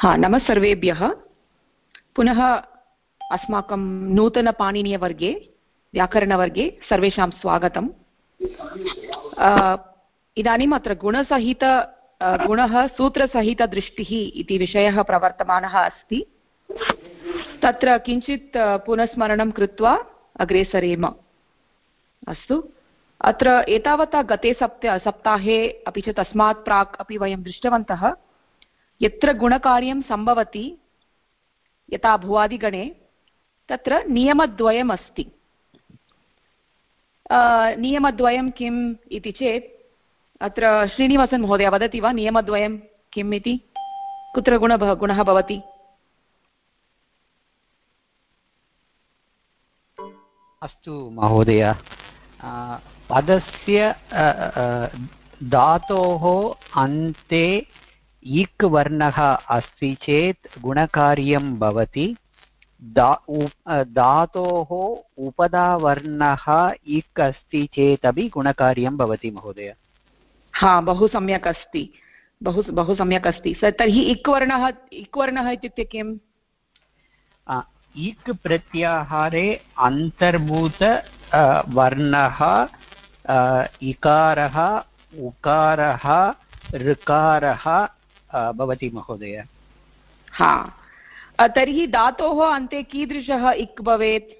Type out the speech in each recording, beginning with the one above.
हाँ, नमः सर्वेभ्यः। पुनः अस्माकं नूतनपाणिनीयवर्गे व्याकरणवर्गे सर्वेषां स्वागतम्। इदानीम् अत्र गुणः सूत्रसहितदृष्टिः इति विषयः प्रवर्तमानः अस्ति। तत्र किञ्चित् पुनस्मरणं कृत्वा अग्रे सरेम। अस्तु, अत्र एतावता गते सप्ताहे अपि च तस्मात् प्राक् अपि वयं दृष्टवन्तः यत्र गुणकार्यं सम्भवति यथा भुवादिगणे तत्र नियमद्वयम् अस्ति। नियमद्वयं किम् इति चेत् अत्र श्रीनिवासन् महोदय वदति वा नियमद्वयं किम् इति? कुत्र गुणः भवति? अस्तु महोदय, पदस्य धातोः अन्ते इक् वर्णः अस्ति चेत् गुणकार्यं भवति। धातोः उपधावर्णः इक् अस्ति चेत् अपि गुणकार्यं भवति महोदय। हा, बहु सम्यक् अस्ति, बहु सम्यक् अस्ति। तर्हि इक् वर्णः इत्युक्ते किम्? इक् प्रत्याहारे अन्तर्भूत वर्णः इकारः उकारः ऋकारः भवति महोदय। हा, तर्हि धातोः अन्ते कीदृशः इक् भवेत्?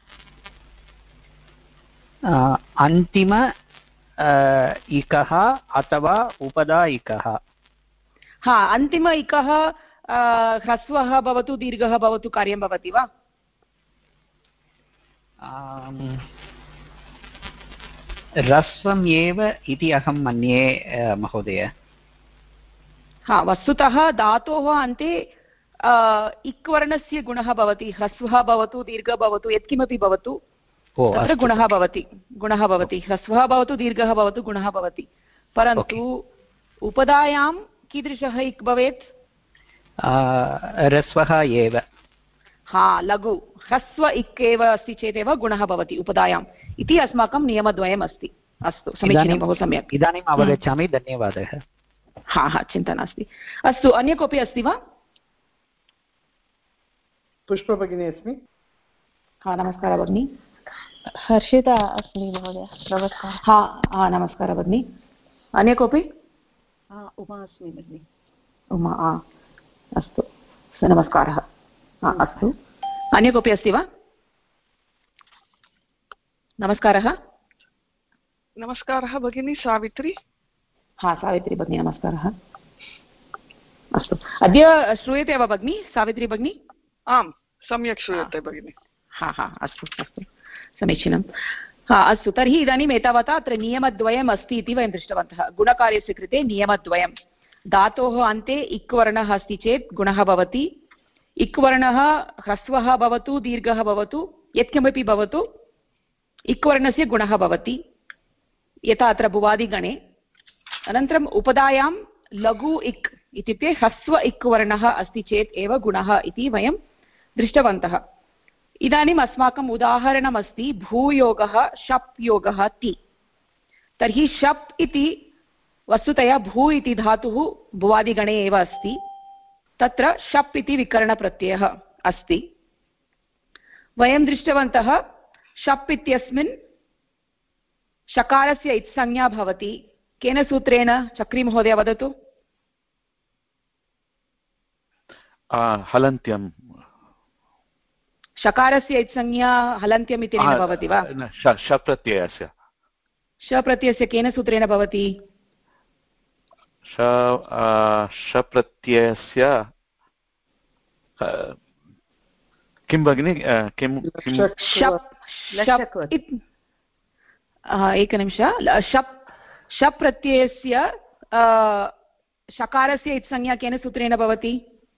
अन्तिम इकः अथवा उपधा इकः। हा, अन्तिम इकः ह्रस्वः भवतु दीर्घः भवतु कार्यं भवति वा? ह्रस्वम् एव इति अहं मन्ये महोदय। हा, वस्तुतः धातोः अन्ते इक् वर्णस्य गुणः भवति। ह्रस्वः भवतु दीर्घः भवतु यत्किमपि भवतु तत्र गुणः भवति। ह्रस्वः भवतु दीर्घः भवतु गुणः भवति। परन्तु उपधायां कीदृशः इक् भवेत्? ह्रस्वः एव। हा, लघु ह्रस्व इक् एव अस्ति चेदेव गुणः भवति उपधायाम् इति अस्माकं नियमद्वयम् अस्ति। अस्तु, समीचीनं, बहु सम्यक्। इदानीम् अवगच्छामि, धन्यवादः। हा, चिन्ता नास्ति। अस्तु, अन्य कोऽपि अस्ति वा? पुष्पा भगिनी अस्मि। हा, नमस्कारः भगिनी। हर्षिता अस्मि महोदय, नमस्कारः। हा, नमस्कारः भगिनी। अन्य कोऽपि? उमा अस्मि भगिनि। उमा, अस्तु, नमस्कारः। अस्तु, अन्य कोऽपि अस्ति वा? नमस्कारः। नमस्कारः भगिनी, सावित्री। हा, सावित्री भगिनी, नमस्कारः। अस्तु, अद्य श्रूयते वा भगिनी सावित्री भगिनी? आम्, सम्यक् श्रूयते भगिनी। हा, अस्तु, समीचीनं। हा, अस्तु, तर्हि इदानीम् एतावता अत्र नियमद्वयम् अस्ति इति वयं दृष्टवन्तः। गुणकार्यस्य कृते नियमद्वयं। धातोः अन्ते इक् वर्णः अस्ति चेत् गुणः भवति। इक् वर्णः ह्रस्वः भवतु दीर्घः भवतु यत्किमपि भवतु इक् वर्णस्य गुणः भवति, यथा अत्र भुवादिगणे। अनन्तरम् उपधायां लघु इक् इत्युक्ते ह्रस्व इक् वर्णः अस्ति चेत् एव गुणः इति वयं दृष्टवन्तः। इदानीम् अस्माकम् उदाहरणमस्ति भूयोगः शप् योगः ति। तर्हि शप् इति वस्तुतया भू इति धातुः भुवादिगणे एव अस्ति। तत्र शप् इति विकरणप्रत्ययः अस्ति। वयं दृष्टवन्तः शप् इत्यस्मिन् शकारस्य इत्संज्ञा भवति। केन सूत्रेण? चक्री महोदय वदतु। हलन्त्यं। शकारस्य इत्संज्ञा हलन्त्यम् इति भवति वा? शप्रत्ययस्य। शप्रत्ययस्य केन सूत्रेण भवति? शप्रत्ययस्य किं भगिनि? एकनिमिष। शप् प्रत्ययस्य शकारस्य इत्संज्ञा केन सूत्रेण भवति?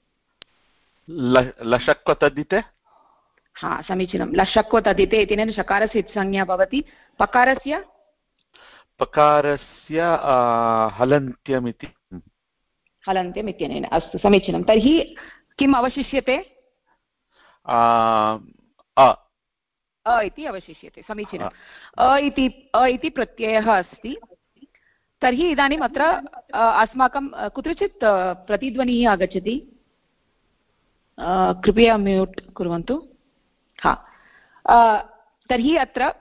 लशक्व तद्धिते। हा, समीचीनं। लशक्व तद्धिते इत्यनेन शकारस्य इत्संज्ञा भवति। पकारस्य हलन्त्यम् इत्यनेन। अस्तु, समीचीनं। तर्हि किम् अवशिष्यते? अ इति अवशिष्यते। समीचीनम्। अ इति प्रत्ययः अस्ति। तर्हि इदानीम् अत्र अस्माकं कुत्रचित् प्रतिध्वनिः आगच्छति। कृपया म्यूट् कुर्वन्तु। हा, तर्हि अत्र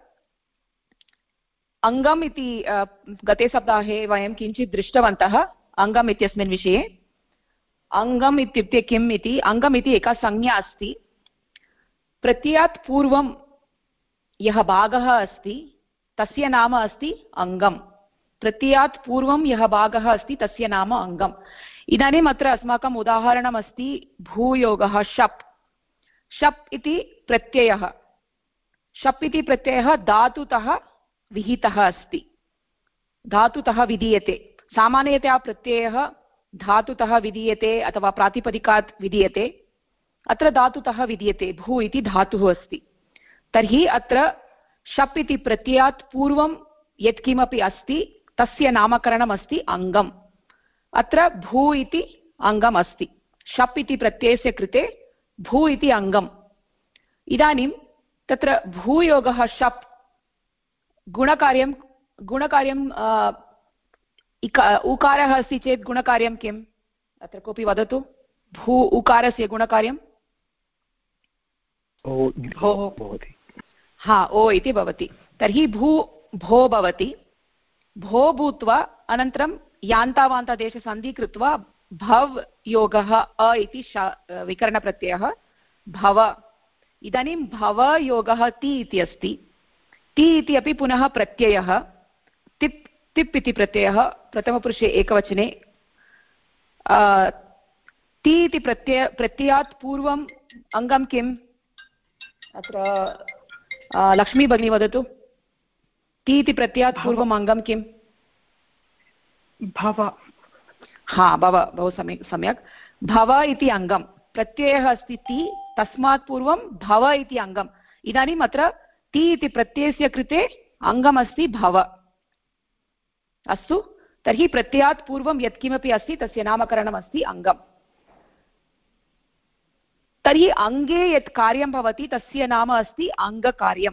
अङ्गम् इति गते सप्ताहे वयं किञ्चित् दृष्टवन्तः अङ्गम् इत्यस्मिन् विषये। अङ्गम् इत्युक्ते किम् इति, अङ्गम् इति एका संज्ञा अस्ति। प्रत्ययात् पूर्वं यः भागः अस्ति तस्य नाम अस्ति अङ्गम्। प्रत्ययात् पूर्वं यः भागः अस्ति तस्य नाम अङ्गम्। इदानीम् अत्र अस्माकम् उदाहरणम् अस्ति भूयोगः शप्। शप् इति प्रत्ययः, शप् इति प्रत्ययः धातुतः विहितः अस्ति, धातुतः विधीयते। सामान्यतया प्रत्ययः धातुतः विधीयते अथवा प्रातिपदिकात् विधीयते, अत्र धातुतः विधीयते। भू इति धातुः अस्ति। तर्हि अत्र शप् इति प्रत्ययात् पूर्वं यत्किमपि अस्ति तस्य नामकरणम् अस्ति अङ्गम्। अत्र भू इति अङ्गम् अस्ति। शप् इति प्रत्ययस्य कृते भू इति अङ्गम्। इदानीं तत्र भूयोगः शप् गुणकार्यं उकारः अस्ति चेत् गुणकार्यं किम्? अत्र कोऽपि वदतु। भू उकारस्य गुणकार्यं हा ओ इति भवति। तर्हि भू भो भवति। भो भूत्वा अनन्तरं यान्तावान्तदेशसन्धि कृत्वा भव योगः अ इति विकरणप्रत्ययः भव। इदानीं भवयोगः ति इति अस्ति। ति इति अपि पुनः प्रत्ययः। तिप् तिप् इति प्रत्ययः प्रथमपुरुषे एकवचने। ति इति प्रत्ययात् पूर्वम् अङ्गं किम्? अत्र लक्ष्मी भगिनी वदतु। ति इति प्रत्ययात् पूर्वम् अङ्गं किम्? भव। हा, भव, बहु सम्यक्। भव इति अङ्गं। प्रत्ययः अस्ति ति, तस्मात् पूर्वं भव इति अङ्गम्। इदानीम् अत्र ति इति प्रत्ययस्य कृते अङ्गमस्ति भव। अस्तु, तर्हि प्रत्ययात् पूर्वं यत्किमपि अस्ति तस्य नामकरणमस्ति अङ्गम्। तर्हि अङ्गे यत् कार्यं भवति तस्य नाम अस्ति अङ्गकार्यम्।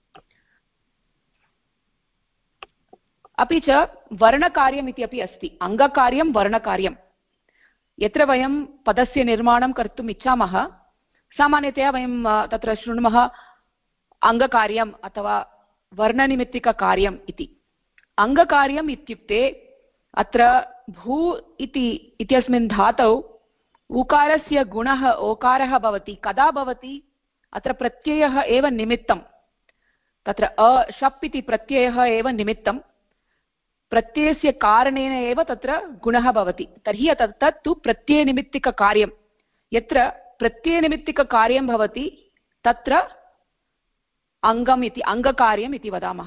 अपि च वर्णकार्यम् इति अपि अस्ति। अङ्गकार्यं वर्णकार्यं। यत्र वयं पदस्य निर्माणं कर्तुम् इच्छामः सामान्यतया वयं तत्र शृणुमः अङ्गकार्यम् अथवा वर्णनिमित्तिककार्यम् इति। अङ्गकार्यम् इत्युक्ते अत्र भू इत्यस्मिन् धातौ उकारस्य गुणः ओकारः भवति। कदा भवति? अत्र प्रत्ययः एव निमित्तं। तत्र शप् इति प्रत्ययः एव निमित्तं। प्रत्ययस्य कारणेन एव तत्र गुणः भवति। तर्हि तत्तु प्रत्ययनिमित्तिककार्यं। यत्र प्रत्ययनिमित्तिककार्यं भवति तत्र अङ्गम् इति अङ्गकार्यम् इति वदामः।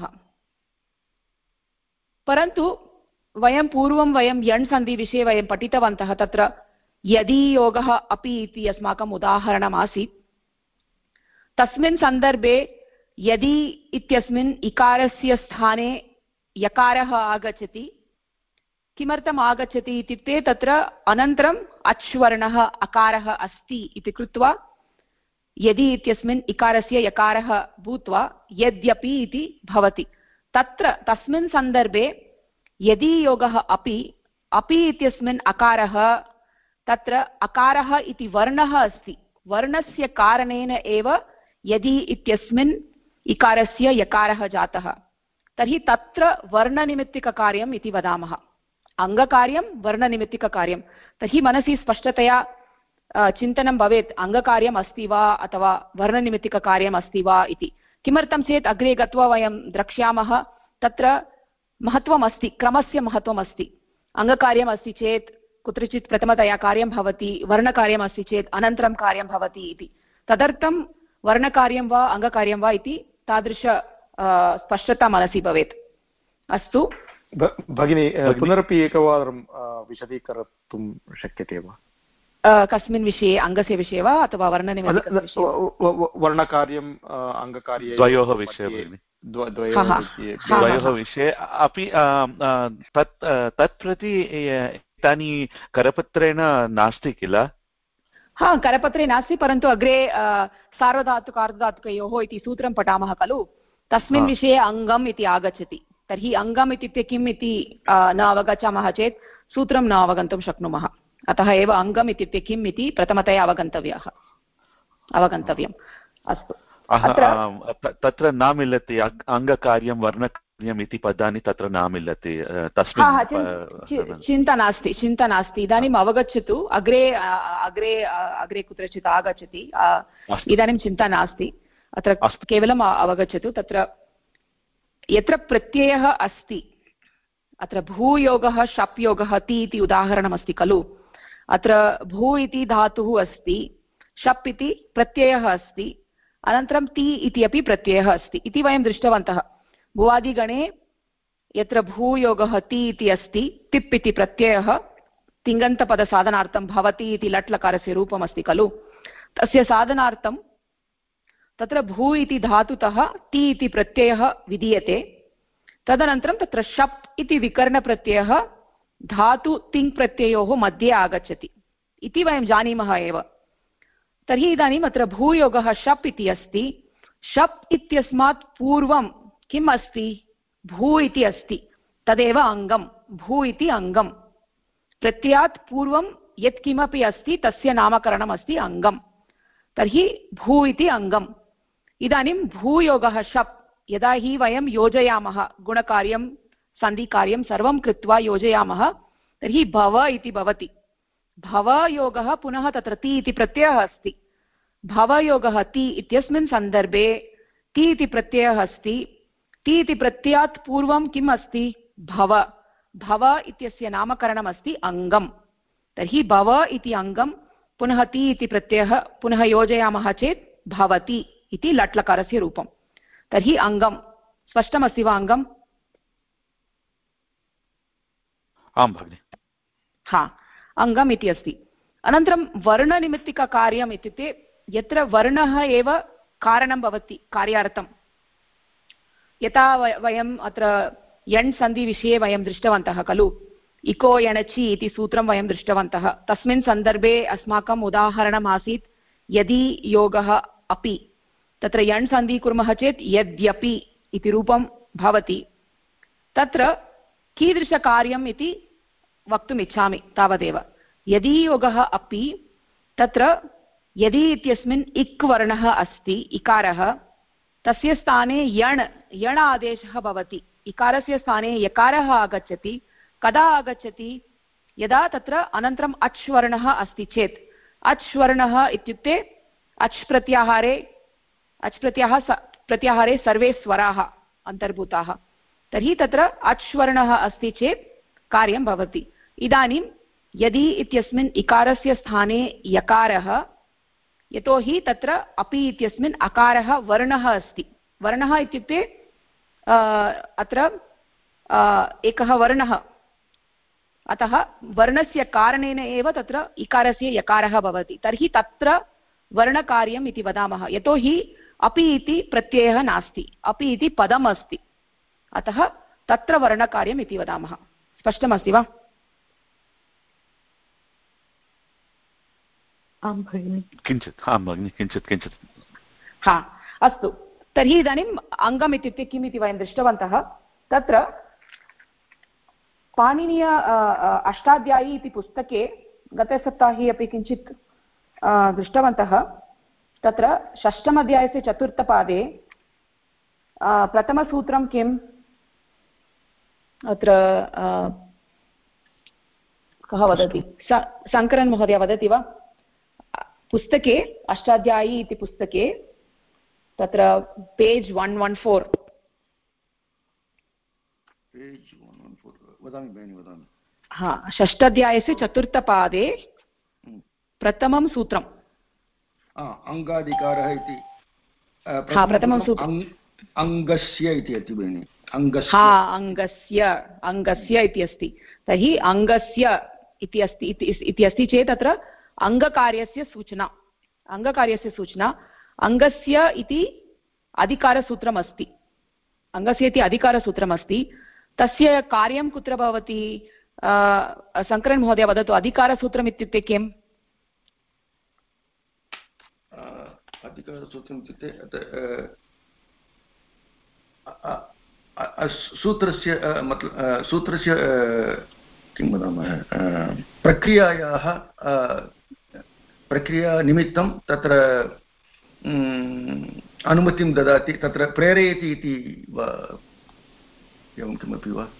परन्तु पूर्वं वयं यण् सन्धिविषये वयं पठितवन्तः। तत्र यदि योगः अपि इति अस्माकम् उदाहरणम् आसीत्। तस्मिन् सन्दर्भे यदि इत्यस्मिन् इकारस्य स्थाने यकारः आगच्छति। किमर्थम् आगच्छति इत्युक्ते तत्र अनन्तरम् अच्वर्णः अकारः अस्ति इति कृत्वा यदि इत्यस्मिन् इकारस्य यकारः भूत्वा यद्यपि इति भवति। तत्र तस्मिन् सन्दर्भे यदि योगः अपि इत्यस्मिन् अकारः, तत्र अकारः इति वर्णः अस्ति। वर्णस्य कारणेन एव यदि इत्यस्मिन् इकारस्य यकारः जातः। तर्हि तत्र वर्णनिमित्तिककार्यम् इति वदामः। अङ्गकार्यं वर्णनिमित्तिककार्यं। तर्हि मनसि स्पष्टतया चिन्तनं भवेत् अङ्गकार्यम् अस्ति वा अथवा वर्णनिमित्तिककार्यम् अस्ति वा इति। किमर्थं चेत् अग्रे गत्वा वयं द्रक्ष्यामः तत्र महत्त्वम् अस्ति, क्रमस्य महत्त्वम् अस्ति। अङ्गकार्यम् अस्ति चेत् कुत्रचित् प्रथमतया कार्यं भवति, वर्णकार्यम् अस्ति चेत् अनन्तरं कार्यं भवति इति। तदर्थं वर्णकार्यं वा अङ्गकार्यं वा इति तादृश स्पष्टता मनसि भवेत्। अस्तु भगिनी, पुनरपि एकवारं विशदीकर्तुं शक्यते वा? कस्मिन् विषये? अङ्गस्य विषये वा अथवा वर्णनिमित्तिकविषये? वर्णकार्यम् अङ्गकार्ये द्वयोः विषये। द्वयोः विषये अपि तत् प्रति एतानि करपत्रेण नास्ति किल? हा, करपत्रे नास्ति, परन्तु अग्रे सार्वधातुक अर्धधातुकयोः इति सूत्रं पठामः खलु, तस्मिन् विषये अङ्गम् इति आगच्छति। तर्हि अङ्गम् इत्युक्ते किम् इति न अवगच्छामः चेत् सूत्रं न अवगन्तुं शक्नुमः। अतः एव अङ्गम् इत्युक्ते किम् इति प्रथमतया अवगन्तव्यः। अवगन्तव्यम्। अस्तु, तत्र न मिलति अङ्गकार्यं वर्णकार्यम् इति पदानि तत्र न मिलति तस्मिन्। चिन्ता नास्ति, चिन्ता नास्ति। इदानीम् अवगच्छतु, अग्रे अग्रे अग्रे कुत्रचित् आगच्छति, इदानीं चिन्ता नास्ति, अत्र केवलम् अवगच्छतु। तत्र यत्र प्रत्ययः अस्ति, अत्र भूयोगः शप् योगः ति इति उदाहरणमस्ति खलु। अत्र भू इति धातुः अस्ति, शप् इति प्रत्ययः अस्ति, अनन्तरं ति इति अपि प्रत्ययः अस्ति इति वयं दृष्टवन्तः। भुवादिगणे यत्र भूयोगः ति इति अस्ति, तिप् इति प्रत्ययः तिङन्तपदसाधनार्थं भवति इति लट्लकारस्य रूपमस्ति खलु, तस्य साधनार्थं तत्र भू इति धातुतः ति इति प्रत्ययः विधीयते। तदनन्तरं तत्र शप् इति विकरणप्रत्ययः धातु तिङ् प्रत्ययोः मध्ये आगच्छति इति वयं जानीमः एव। तर्हि इदानीम् अत्र भूयोगः शप् इति अस्ति। शप् इत्यस्मात् पूर्वं किम् अस्ति? भू इति अस्ति, तदेव अङ्गं। भू इति अङ्गं। प्रत्ययात् पूर्वं यत्किमपि अस्ति तस्य नामकरणम् अस्ति अङ्गं। तर्हि भू इति अङ्गम्। इदानीं भूयोगः शप् यदा हि वयं योजयामः, गुणकार्यं सन्धिकार्यं सर्वं कृत्वा योजयामः, तर्हि भव इति भवति। भवयोगः पुनः तत्र ति इति प्रत्ययः अस्ति। भवयोगः ति इत्यस्मिन् सन्दर्भे ति इति प्रत्ययः अस्ति। ति इति प्रत्ययात् पूर्वं किम् अस्ति? भव। भव इत्यस्य नामकरणम् अस्ति अङ्गं। तर्हि भव इति अङ्गं, पुनः ति इति प्रत्ययः, पुनः योजयामः चेत् भवति इति लट्लकारस्य रूपं। तर्हि अङ्गं स्पष्टमस्ति वा? अङ्गम्? आं भगिनि। हा, अङ्गम् इति अस्ति। अनन्तरं वर्णनिमित्तिककार्यम् इत्युक्ते यत्र वर्णः एव कारणं भवति कार्यार्थं। यथा वयम् अत्र यण् सन्धिविषये वयं दृष्टवन्तः खलु, इको यणचि इति सूत्रं वयं दृष्टवन्तः। तस्मिन् सन्दर्भे अस्माकम् उदाहरणम् आसीत् यदि योगः अपि। तत्र यण् सन्धि कुर्मः चेत् यद्यपि इति रूपं भवति। तत्र कीदृशकार्यम् इति वक्तुम् इच्छामि तावदेव। यदि योगः अपि, तत्र यदि इत्यस्मिन् इक् वर्णः अस्ति, इकारः, तस्य स्थाने यण् आदेशः भवति। इकारस्य स्थाने यकारः आगच्छति। कदा आगच्छति? यदा तत्र अनन्तरम् अच् वर्णः अस्ति चेत्। अच् वर्णः इत्युक्ते अच् प्रत्याहारे सर्वे स्वराः अन्तर्भूताः। तर्हि तत्र अच् वर्णः अस्ति चेत् कार्यं भवति। इदानीं यदि इत्यस्मिन् इकारस्य स्थाने यकारः, यतोहि तत्र अपि इत्यस्मिन् अकारः वर्णः अस्ति। वर्णः इत्युक्ते अत्र एकः वर्णः, अतः वर्णस्य कारणेन एव तत्र इकारस्य यकारः भवति। तर्हि तत्र वर्णकार्यम् इति वदामः, यतोहि अपि इति प्रत्ययः नास्ति, अपि इति पदम् अस्ति, अतः तत्र वर्णकार्यम् इति वदामः। स्पष्टमस्ति वा? आं भगिनि। किञ्चित्, आं भगिनि, किञ्चित्। हा, अस्तु। तर्हि इदानीम् अङ्गम् इत्युक्ते किम् इति वयं दृष्टवन्तः। तत्र पाणिनीय अष्टाध्यायी इति पुस्तके गतसप्ताहे अपि किञ्चित् दृष्टवन्तः। तत्र षष्ठमध्यायस्य चतुर्थपादे प्रथमसूत्रं किम्? अत्र कः वदति? शङ्करन् महोदय वदति वा? पुस्तके अष्टाध्यायी इति पुस्तके तत्र पेज् 114 वदामि। हा, षष्ठाध्यायस्य चतुर्थपादे प्रथमं सूत्रम्। अङ्गाधिकारः इति प्रथमं सूत्रम् अङ्गस्य इति अस्ति भगिनि। अङ्गस्य इति अस्ति। तर्हि अङ्गस्य इति अस्ति चेत् तत्र अङ्गकार्यस्य सूचना। अङ्गस्य इति अधिकारसूत्रमस्ति। अङ्गस्य इति अधिकारसूत्रमस्ति। तस्य कार्यं कुत्र भवति? शङ्करन् महोदय वदतु, अधिकारसूत्रम् इत्युक्ते किम्? अधिकारसूत्रम् इत्युक्ते सूत्रस्य किं वदामः, प्रक्रियानिमित्तं तत्र अनुमतिं ददाति, तत्र प्रेरयति इति वा एवं किमपि वा?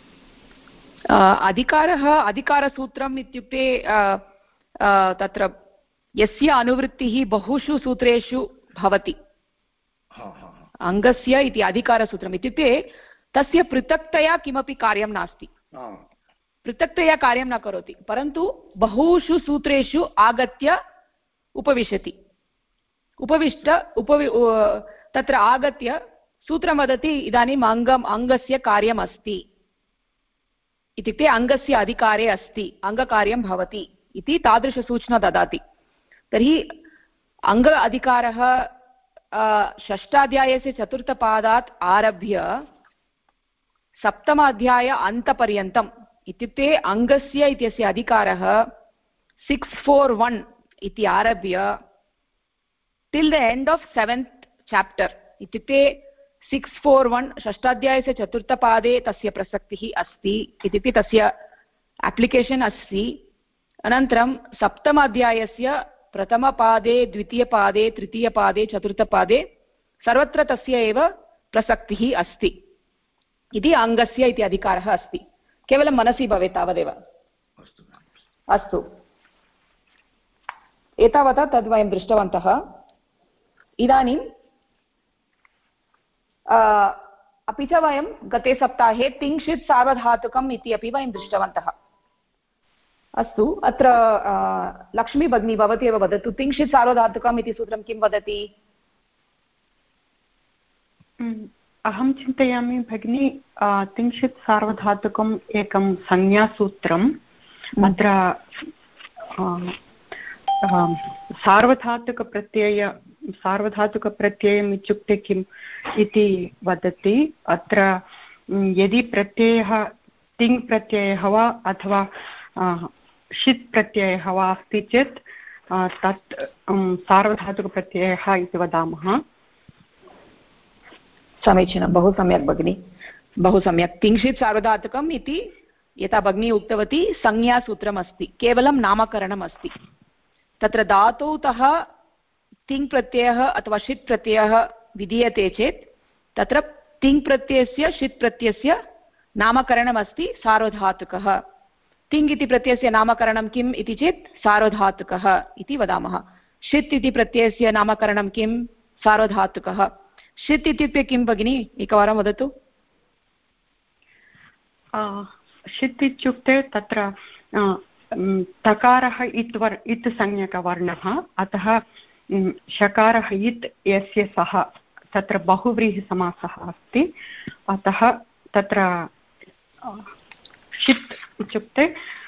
अधिकारसूत्रम् इत्युक्ते तत्र यस्य अनुवृत्तिः बहुषु सूत्रेषु भवति, अङ्गस्य इति अधिकारसूत्रम् इत्युक्ते तस्य पृथक्तया किमपि कार्यं नास्ति, पृथक्तया कार्यं न करोति, परन्तु बहुषु सूत्रेषु आगत्य उपविशति, तत्र आगत्य सूत्रं वदति इदानीम् अङ्गस्य कार्यम् अस्ति इत्युक्ते अङ्गस्य अधिकारे अस्ति, अङ्गकार्यं भवति इति तादृशसूचना ददाति। तर्हि अङ्ग अधिकारः षष्ठाध्यायस्य चतुर्थपादात् आरभ्य सप्तमाध्याय अन्तपर्यन्तम् इत्युक्ते अङ्गस्य इत्यस्य अधिकारः 641 इति आरभ्य till the end of 7th chapter इत्युक्ते 641 षष्ठाध्यायस्य चतुर्थपादे तस्य प्रसक्तिः अस्ति इत्युक्ते तस्य एप्लिकेशन् अस्ति। अनन्तरं सप्तमाध्यायस्य प्रथमपादे, द्वितीयपादे, तृतीयपादे, चतुर्थपादे सर्वत्र तस्य एव प्रसक्तिः अस्ति इति अङ्गस्य इति अधिकारः अस्ति। केवलं मनसि भवेत् तावदेव। अस्तु, एतावता तद् वयं दृष्टवन्तः। इदानीं अपि च वयं गते सप्ताहे तिङ्क्षित् सार्वधातुकम् इति अपि वयं दृष्टवन्तः। अस्तु, अत्र लक्ष्मी भगिनी भवती एव वदतु, तिङ्क्षित् सार्वधातुकम् इति सूत्रं किं वदति? अहं चिन्तयामि भगिनी, तिङ्क्षित् सार्वधातुकम् एकं संज्ञासूत्रम्। अत्र सार्वधातुकप्रत्ययम् इत्युक्ते किम् इति वदति। अत्र यदि प्रत्ययः तिङ् प्रत्ययः वा अथवा षित् प्रत्ययः वा अस्ति चेत् तत् सार्वधातुकप्रत्ययः इति वदामः। समीचीनं, बहु सम्यक् भगिनि, बहु सम्यक्। तिङ्क्षित् सार्वधातुकम् इति यथा भगिनी उक्तवती संज्ञासूत्रम् अस्ति, केवलं नामकरणम् अस्ति। तत्र धातुतः तिङ् प्रत्ययः अथवा षित् प्रत्ययः विधीयते चेत् तत्र तिङ् प्रत्ययस्य षित् प्रत्ययस्य नामकरणमस्ति सार्वधातुकः। तिङ् इति प्रत्ययस्य नामकरणं किम् इति चेत् सार्वधातुकः इति वदामः। षित् इति प्रत्ययस्य नामकरणं किं? सार्वधातुकः। षित् इत्युक्ते किं भगिनि, एकवारं वदतु। षित् इत्युक्ते तत्र तकारः इत् संज्ञकवर्णः, अतः शकारः इत् यस्य सः, तत्र बहुव्रीहिसमासः अस्ति, अतः तत्र षित् इत्युक्ते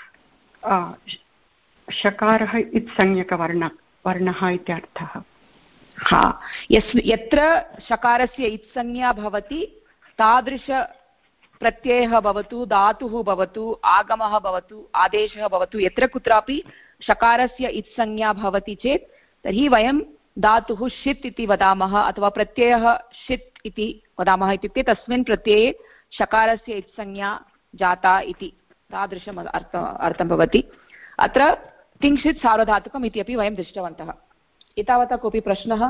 शकारः इत् संज्ञकवर्णः इत्यर्थः। हा, यत्र शकारस्य इत् संज्ञा भवति तादृश प्रत्ययः भवतु, धातुः भवतु, आगमः भवतु, आदेशः भवतु, यत्र कुत्रापि शकारस्य इत् संज्ञा भवति चेत् तर्हि वयं धातुः षित् इति वदामः अथवा प्रत्ययः षित् इति वदामः। इत्युक्ते तस्मिन् प्रत्यये शकारस्य इत् संज्ञा जाता इति तादृशम् अर्थं भवति। अत्र तिङ्क्षित् सार्वधातुकम् इति अपि वयं दृष्टवन्तः। एतावता कोऽपि प्रश्नः?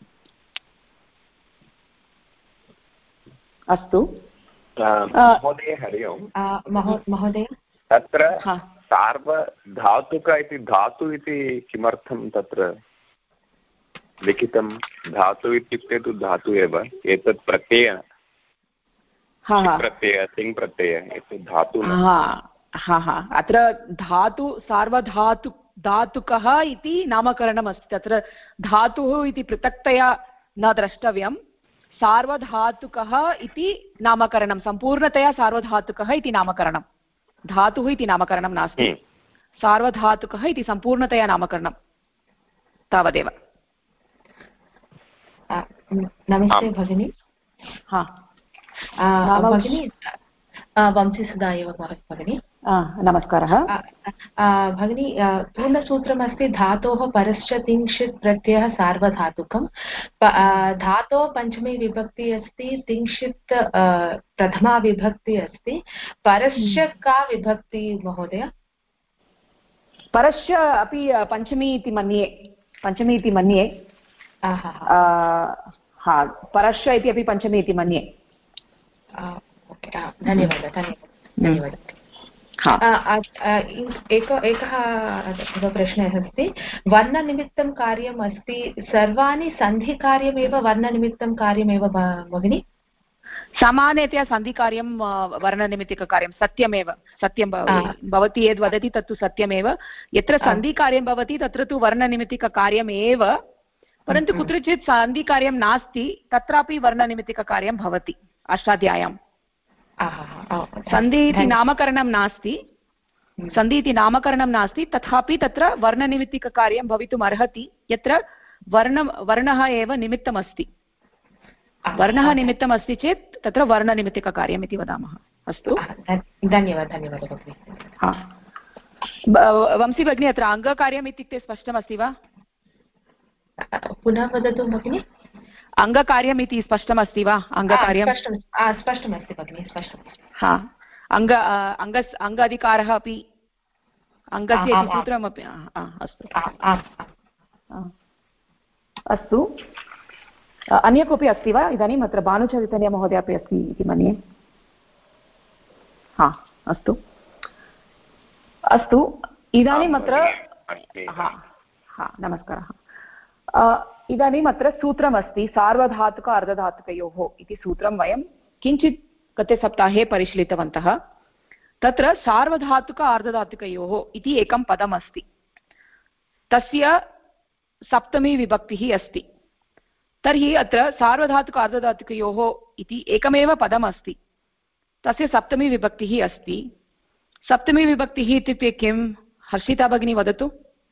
अस्तु महोदय, हरि ओम्। महोदय, तत्र सार्वधातुक इति धातु इति किमर्थं तत्र लिखितं? धातु इत्युक्ते तु धातु एव, एतत् प्रत्यय प्रत्यय तिङ् प्रत्यय एतत् धातु। अत्र धातु सार्वधातुकः इति नामकरणम् अस्ति। तत्र धातुः इति पृथक्तया न द्रष्टव्यं, सार्वधातुकः इति नामकरणं, सम्पूर्णतया सार्वधातुकः इति नामकरणं, धातुः इति नामकरणं नास्ति, सार्वधातुकः इति सम्पूर्णतया नामकरणं, तावदेव। नमस्ते भगिनी। भगिनी वंशीसुधा एव भगिनी। नमस्कारः भगिनी। पूर्णसूत्रमस्ति धातोः परश्च तिङ्क्षित् प्रत्ययः सार्वधातुकं। धातोः पञ्चमी विभक्ति अस्ति, तिङ्क्षित् प्रथमा विभक्ति अस्ति, परश्च का विभक्ति महोदय? परश्च अपि पञ्चमी इति मन्ये परश्च इति अपि पञ्चमी इति मन्ये। धन्यवादः। एकः प्रश्नः अस्ति, वर्णनिमित्तं कार्यम् अस्ति, सर्वाणि सन्धिकार्यमेव वर्णनिमित्तं कार्यमेव भगिनि? सामान्यतया सन्धिकार्यं वर्णनिमित्तिककार्यं सत्यमेव, सत्यं भवती यद् वदति तत्तु सत्यमेव। यत्र सन्धिकार्यं भवति तत्र तु वर्णनिमित्तिककार्यमेव, परन्तु कुत्रचित् सन्धिकार्यं नास्ति तत्रापि वर्णनिमित्तिककार्यं भवति। अष्टाध्याय्यां सन्धि इति नामकरणं नास्ति, सन्धि इति नामकरणं नास्ति, तथापि तत्र वर्णनिमित्तिककार्यं भवितुम् अर्हति यत्र वर्णः एव निमित्तमस्ति। वर्णः निमित्तमस्ति चेत् तत्र वर्णनिमित्तिककार्यम् इति वदामः। अस्तु, धन्यवादः। वंशी भगिनी, अत्र अङ्गकार्यम् इत्युक्ते स्पष्टमस्ति वा? पुनः वदतु भगिनि। अङ्गकार्यम् इति स्पष्टमस्ति वा? अङ्गकार्यं स्पष्टमस्ति भगिनि, स्पष्टमस्ति। अङ्गाधिकारः अपि अङ्गस्य इति सूत्रमपि। अस्तु अस्तु, अन्य कोऽपि अस्ति वा इदानीम्? अत्र भानुचैतन्य महोदय अपि अस्ति इति मन्ये। अस्तु अस्तु, इदानीम् अत्र नमस्कारः। इदानीम् अत्र सूत्रमस्ति सार्वधातुक अर्धधातुकयोः इति सूत्रं वयं किञ्चित् गते सप्ताहे परिशीलितवन्तः। तत्र सार्वधातुक अर्धधातुकयोः इति एकं पदमस्ति, तस्य सप्तमी विभक्तिः अस्ति। तर्हि अत्र सार्वधातुक अर्धधातुकयोः इति एकमेव पदमस्ति, तस्य सप्तमी विभक्तिः अस्ति। सप्तमी विभक्तिः इत्युक्ते किं? हर्षिता भगिनी वदतु।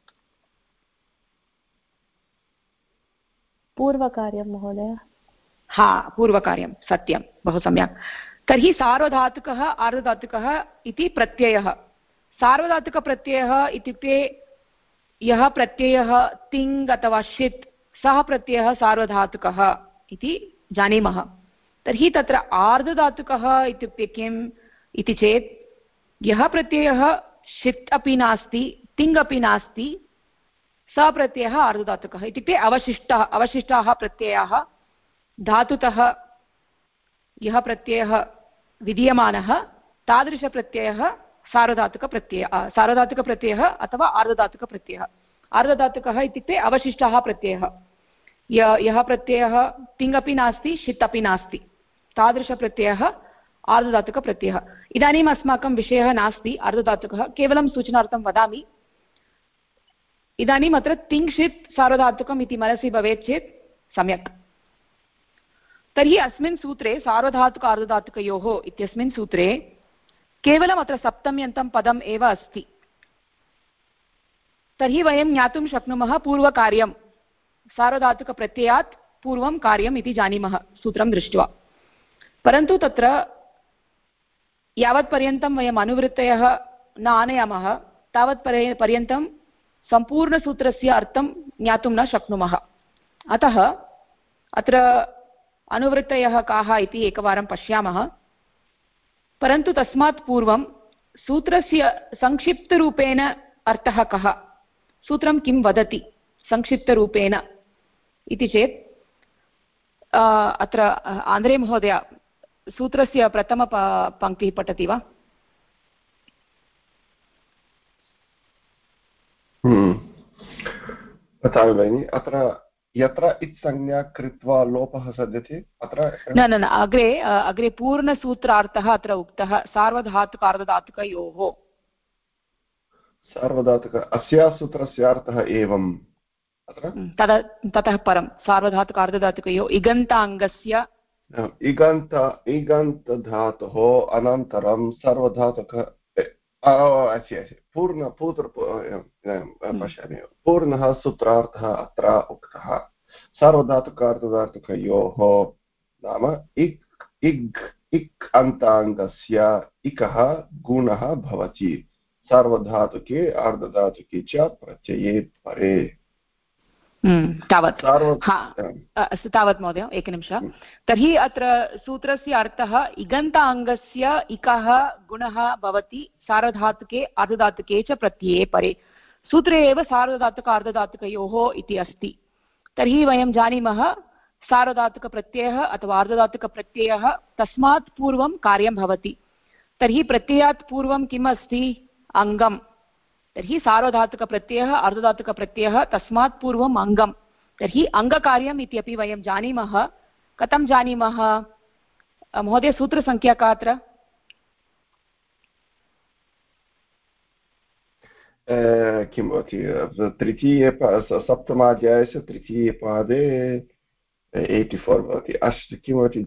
पूर्वकार्यं महोदय। पूर्वकार्यं, सत्यं, बहु सम्यक्। तर्हि सार्वधातुकः अर्धधातुकः इति प्रत्ययः। सार्वधातुकप्रत्ययः इत्युक्ते यः प्रत्ययः तिङ् अथवा षित्, सः प्रत्ययः सार्वधातुकः इति जानीमः। तर्हि तत्र आर्धधातुकः इत्युक्ते किम् इति चेत् यः प्रत्ययः षित् अपि नास्ति तिङ् अपि नास्ति, सः प्रत्ययः आर्धधातुकः। इत्युक्ते अवशिष्टाः प्रत्ययाः, धातुतः यः प्रत्ययः विधीयमानः तादृशप्रत्ययः सार्वधातुकप्रत्ययः अथवा आर्धधातुकप्रत्ययः। आर्धधातुकः इत्युक्ते अवशिष्टः प्रत्ययः, यः प्रत्ययः तिङ् अपि नास्ति षित् अपि नास्ति, तादृशप्रत्ययः आर्धधातुकप्रत्ययः। इदानीम् अस्माकं विषयः नास्ति आर्धधातुकः, केवलं सूचनार्थं वदामि। इदानीम् अत्र तिङ्क्षित् सार्वधातुकम् इति मनसि भवेत् चेत् सम्यक्। तर्हि अस्मिन् सूत्रे सार्वधातुक अर्धधातुकयोः इत्यस्मिन् सूत्रे केवलम् अत्र सप्तम्यन्तं पदम् एव अस्ति। तर्हि वयं ज्ञातुं शक्नुमः पूर्वकार्यं, सार्वधातुकप्रत्ययात् पूर्वं कार्यम् इति जानीमः सूत्रं दृष्ट्वा। परन्तु तत्र यावत्पर्यन्तं वयम् अनुवृत्तयः न आनयामः तावत्पर्यन्तं सम्पूर्णसूत्रस्य अर्थं ज्ञातुं न शक्नुमः। अतः अत्र अनुवृत्तयः काः इति एकवारं पश्यामः। परन्तु तस्मात् पूर्वं सूत्रस्य संक्षिप्तरूपेण अर्थः कः, सूत्रं किं वदति संक्षिप्तरूपेण इति चेत् अत्र आन्ध्रे महोदय सूत्रस्य प्रथमपङ्क्तिः पठति वा? पठामि भगिनि। अत्र यत्र इत्संज्ञा कृत्वा लोपः सद्यते अत्र न अग्रे पूर्णसूत्रार्थः अत्र उक्तः सार्वधातुक अर्धधातुकयोः। सार्वधातुक अस्य सूत्रस्य अर्थः एवम् अत्र ततः परं सार्वधातुक अर्धधातुकयोः इगन्ताङ्गस्य इगन्तधातुः अनन्तरं सार्वधातुक पश्यामि। पूर्णः सूत्रार्थः अत्र उक्तः सार्वधातुकार्धधातुकयोः नाम इक् अन्ताङ्गस्य इकः गुणः भवति सार्वधातुके अर्धधातुके च प्रत्यये परे। तावत् महोदय, एकनिमिषः। तर्हि अत्र सूत्रस्य अर्थः इगन्ताङ्गस्य इकः गुणः भवति सार्वधातुके अर्धधातुके च प्रत्यये परे। सूत्रे एव सार्वधातुक अर्धधातुकयोः इति अस्ति। तर्हि वयं जानीमः सार्वधातुकप्रत्ययः अथवा आर्धधातुकप्रत्ययः तस्मात् पूर्वं कार्यं भवति। तर्हि प्रत्ययात् पूर्वं किम् अस्ति? अङ्गम्। तर्हि सार्वधातुकप्रत्ययः आर्धधातुकप्रत्ययः तस्मात् पूर्वम् अङ्गम्। तर्हि अङ्गकार्यम् इत्यपि वयं जानीमः। कथं जानीमः महोदय? सूत्रसङ्ख्या का अत्र? किं भवति तृतीये सप्तमाध्यायस्य तृतीयपादे 84 भवति। किं भवति?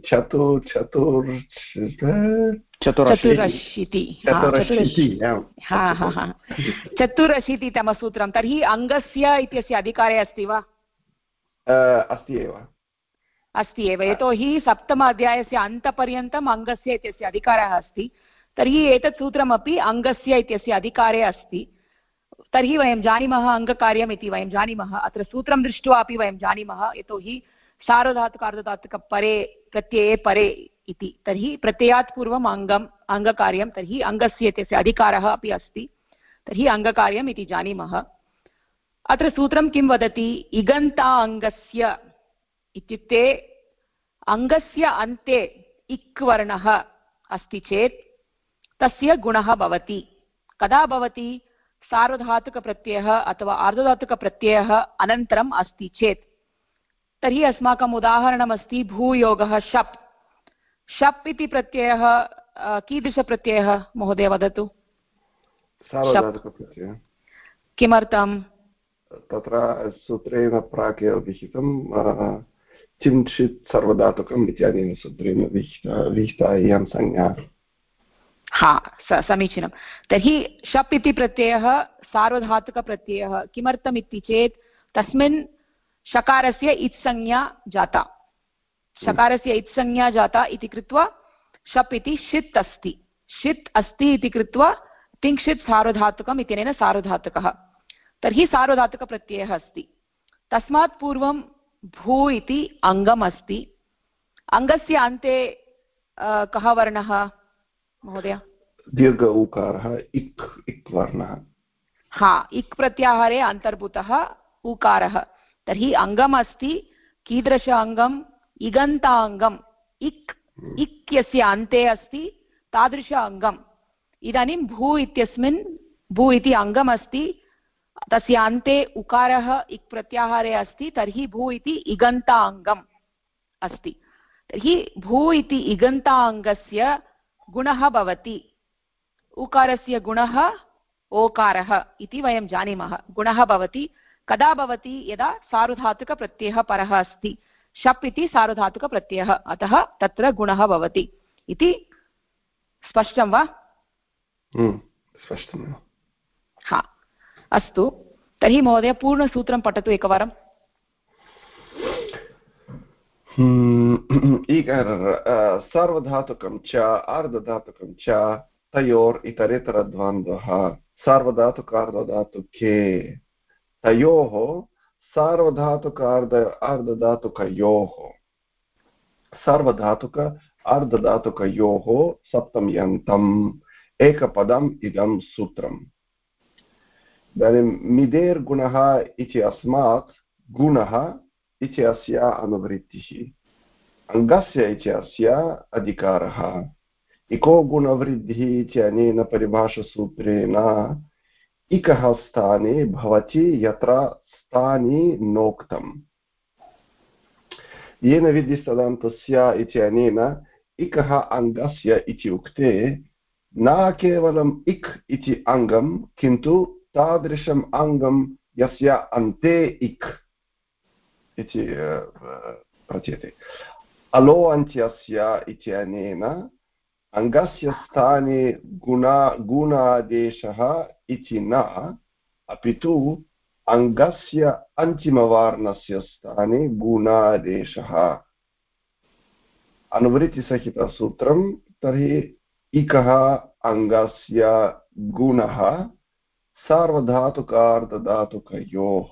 चतुरशीतितमसूत्रं। तर्हि अङ्गस्य इत्यस्य अधिकारे अस्ति वा? अस्ति एव, अस्ति एव। यतोहि सप्तम अध्यायस्य अन्तपर्यन्तम् अङ्गस्य इत्यस्य अधिकारः अस्ति। तर्हि एतत् सूत्रमपि अङ्गस्य इत्यस्य अधिकारे अस्ति। तर्हि वयं जानीमः अङ्गकार्यम् इति वयं जानीमः। अत्र सूत्रं दृष्ट्वा अपि वयं जानीमः, यतोहि सार्वधातुक अर्धधातुकपरे प्रत्यये परे इति। तर्हि प्रत्ययात् पूर्वम् अङ्गकार्यं, तर्हि अङ्गस्य इत्यस्य अधिकारः अपि अस्ति। तर्हि अङ्गकार्यम् इति जानीमः। अत्र सूत्रं किं वदति? इगन्ता अङ्गस्य इत्युक्ते अङ्गस्य अन्ते इक् वर्णः अस्ति चेत् तस्य गुणः भवति। कदा भवति? सार्वधातुकप्रत्ययः अथवा आर्धधातुकप्रत्ययः अनन्तरम् अस्ति चेत्। तर्हि अस्माकम् उदाहरणमस्ति भूयोगः शप्। शप् इति प्रत्ययः कीदृशप्रत्ययः महोदय वदतु? सार्वधातुकप्रत्ययः। किमर्थं? तत्र सूत्रेण प्राक् एव विहितं चिंशित् सर्वधातुकम् इत्यादीन सूत्रेण विहिता इयं संज्ञा। समीचीनं। तर्हि शप् इति प्रत्ययः सार्वधातुकप्रत्ययः। किमर्थम् इति चेत् तस्मिन् शकारस्य इत्संज्ञा जाता। शकारस्य इत्संज्ञा जाता इति कृत्वा शप् इति षित् अस्ति। षित् अस्ति इति कृत्वा तिङ्क्षित् सार्वधातुकम् इत्यनेन सार्वधातुकः। तर्हि सार्वधातुकप्रत्ययः अस्ति। तस्मात् पूर्वं भू इति अङ्गम् अस्ति। अङ्गस्य अन्ते कः वर्णः महोदय? दीर्घ उकारः इक् वर्णः। इक् प्रत्याहारे अन्तर्भूतः उकारः। तर्हि अङ्गम् अस्ति। कीदृश अङ्गम्? इगन्ताङ्गम्। इक् यस्य अन्ते अस्ति तादृश अङ्गम्। इदानीं भू इत्यस्मिन् भू इति अङ्गम् अस्ति, तस्य अन्ते उकारः इक् प्रत्याहारे अस्ति। तर्हि भू इति इगन्ताङ्गम् अस्ति। तर्हि भू इति इगन्ताङ्गस्य गुणः भवति। उकारस्य गुणः ओकारः इति वयं जानीमः। गुणः भवति कदा भवति? यदा सार्वधातुकप्रत्ययः परः अस्ति। शप् इति सार्वधातुकप्रत्ययः, अतः तत्र गुणः भवति इति स्पष्टं वा? स्पष्टं। अस्तु, तर्हि महोदय पूर्णसूत्रं पठतु एकवारं। सार्वधातुकं च आर्धधातुकं च तयोर् इतरेतरद्वन्द्वः सार्वधातुकार्धधातुके तयोः सार्वधातुकार्धधातुकयोः सार्वधातुक अर्धधातुकयोः सप्तम्यन्तम् एकपदम् इदं सूत्रम्। इदानीं मिदेर्गुणः इति अस्मात् गुणः इति अस्य अनुवृत्तिः, अङ्गस्य इति अस्य अधिकारः। इको गुणवृद्धिः इत्यनेन परिभाषासूत्रेण इकः स्थाने भवति यत्र स्थाने नोक्तम्। येन विधिस्तदन्तस्य इत्यनेन इकः अङ्गस्य इति उक्ते न केवलम् इक् इति अङ्गं किन्तु तादृशम् अङ्गं यस्य अन्ते इक् इति प्रचेते। अलो अन्त्यस्य इत्यनेन अङ्गस्य स्थाने गुणादेशः इति न, अपि तु अङ्गस्य अन्तिमवर्णस्य स्थाने गुणादेशः। अनुवृत्तिसहितसूत्रं तर्हि इकः अङ्गस्य गुणः सार्वधातुकार्धधातुकयोः।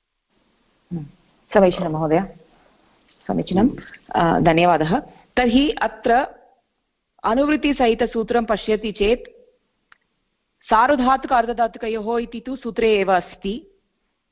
समीचीनं महोदय, समीचीनं, धन्यवादः। तर्हि अत्र अनुवृत्तिसहितसूत्रं पश्यति चेत् सार्वधातुक अर्धधातुकयोः इति तु सूत्रे एव अस्ति।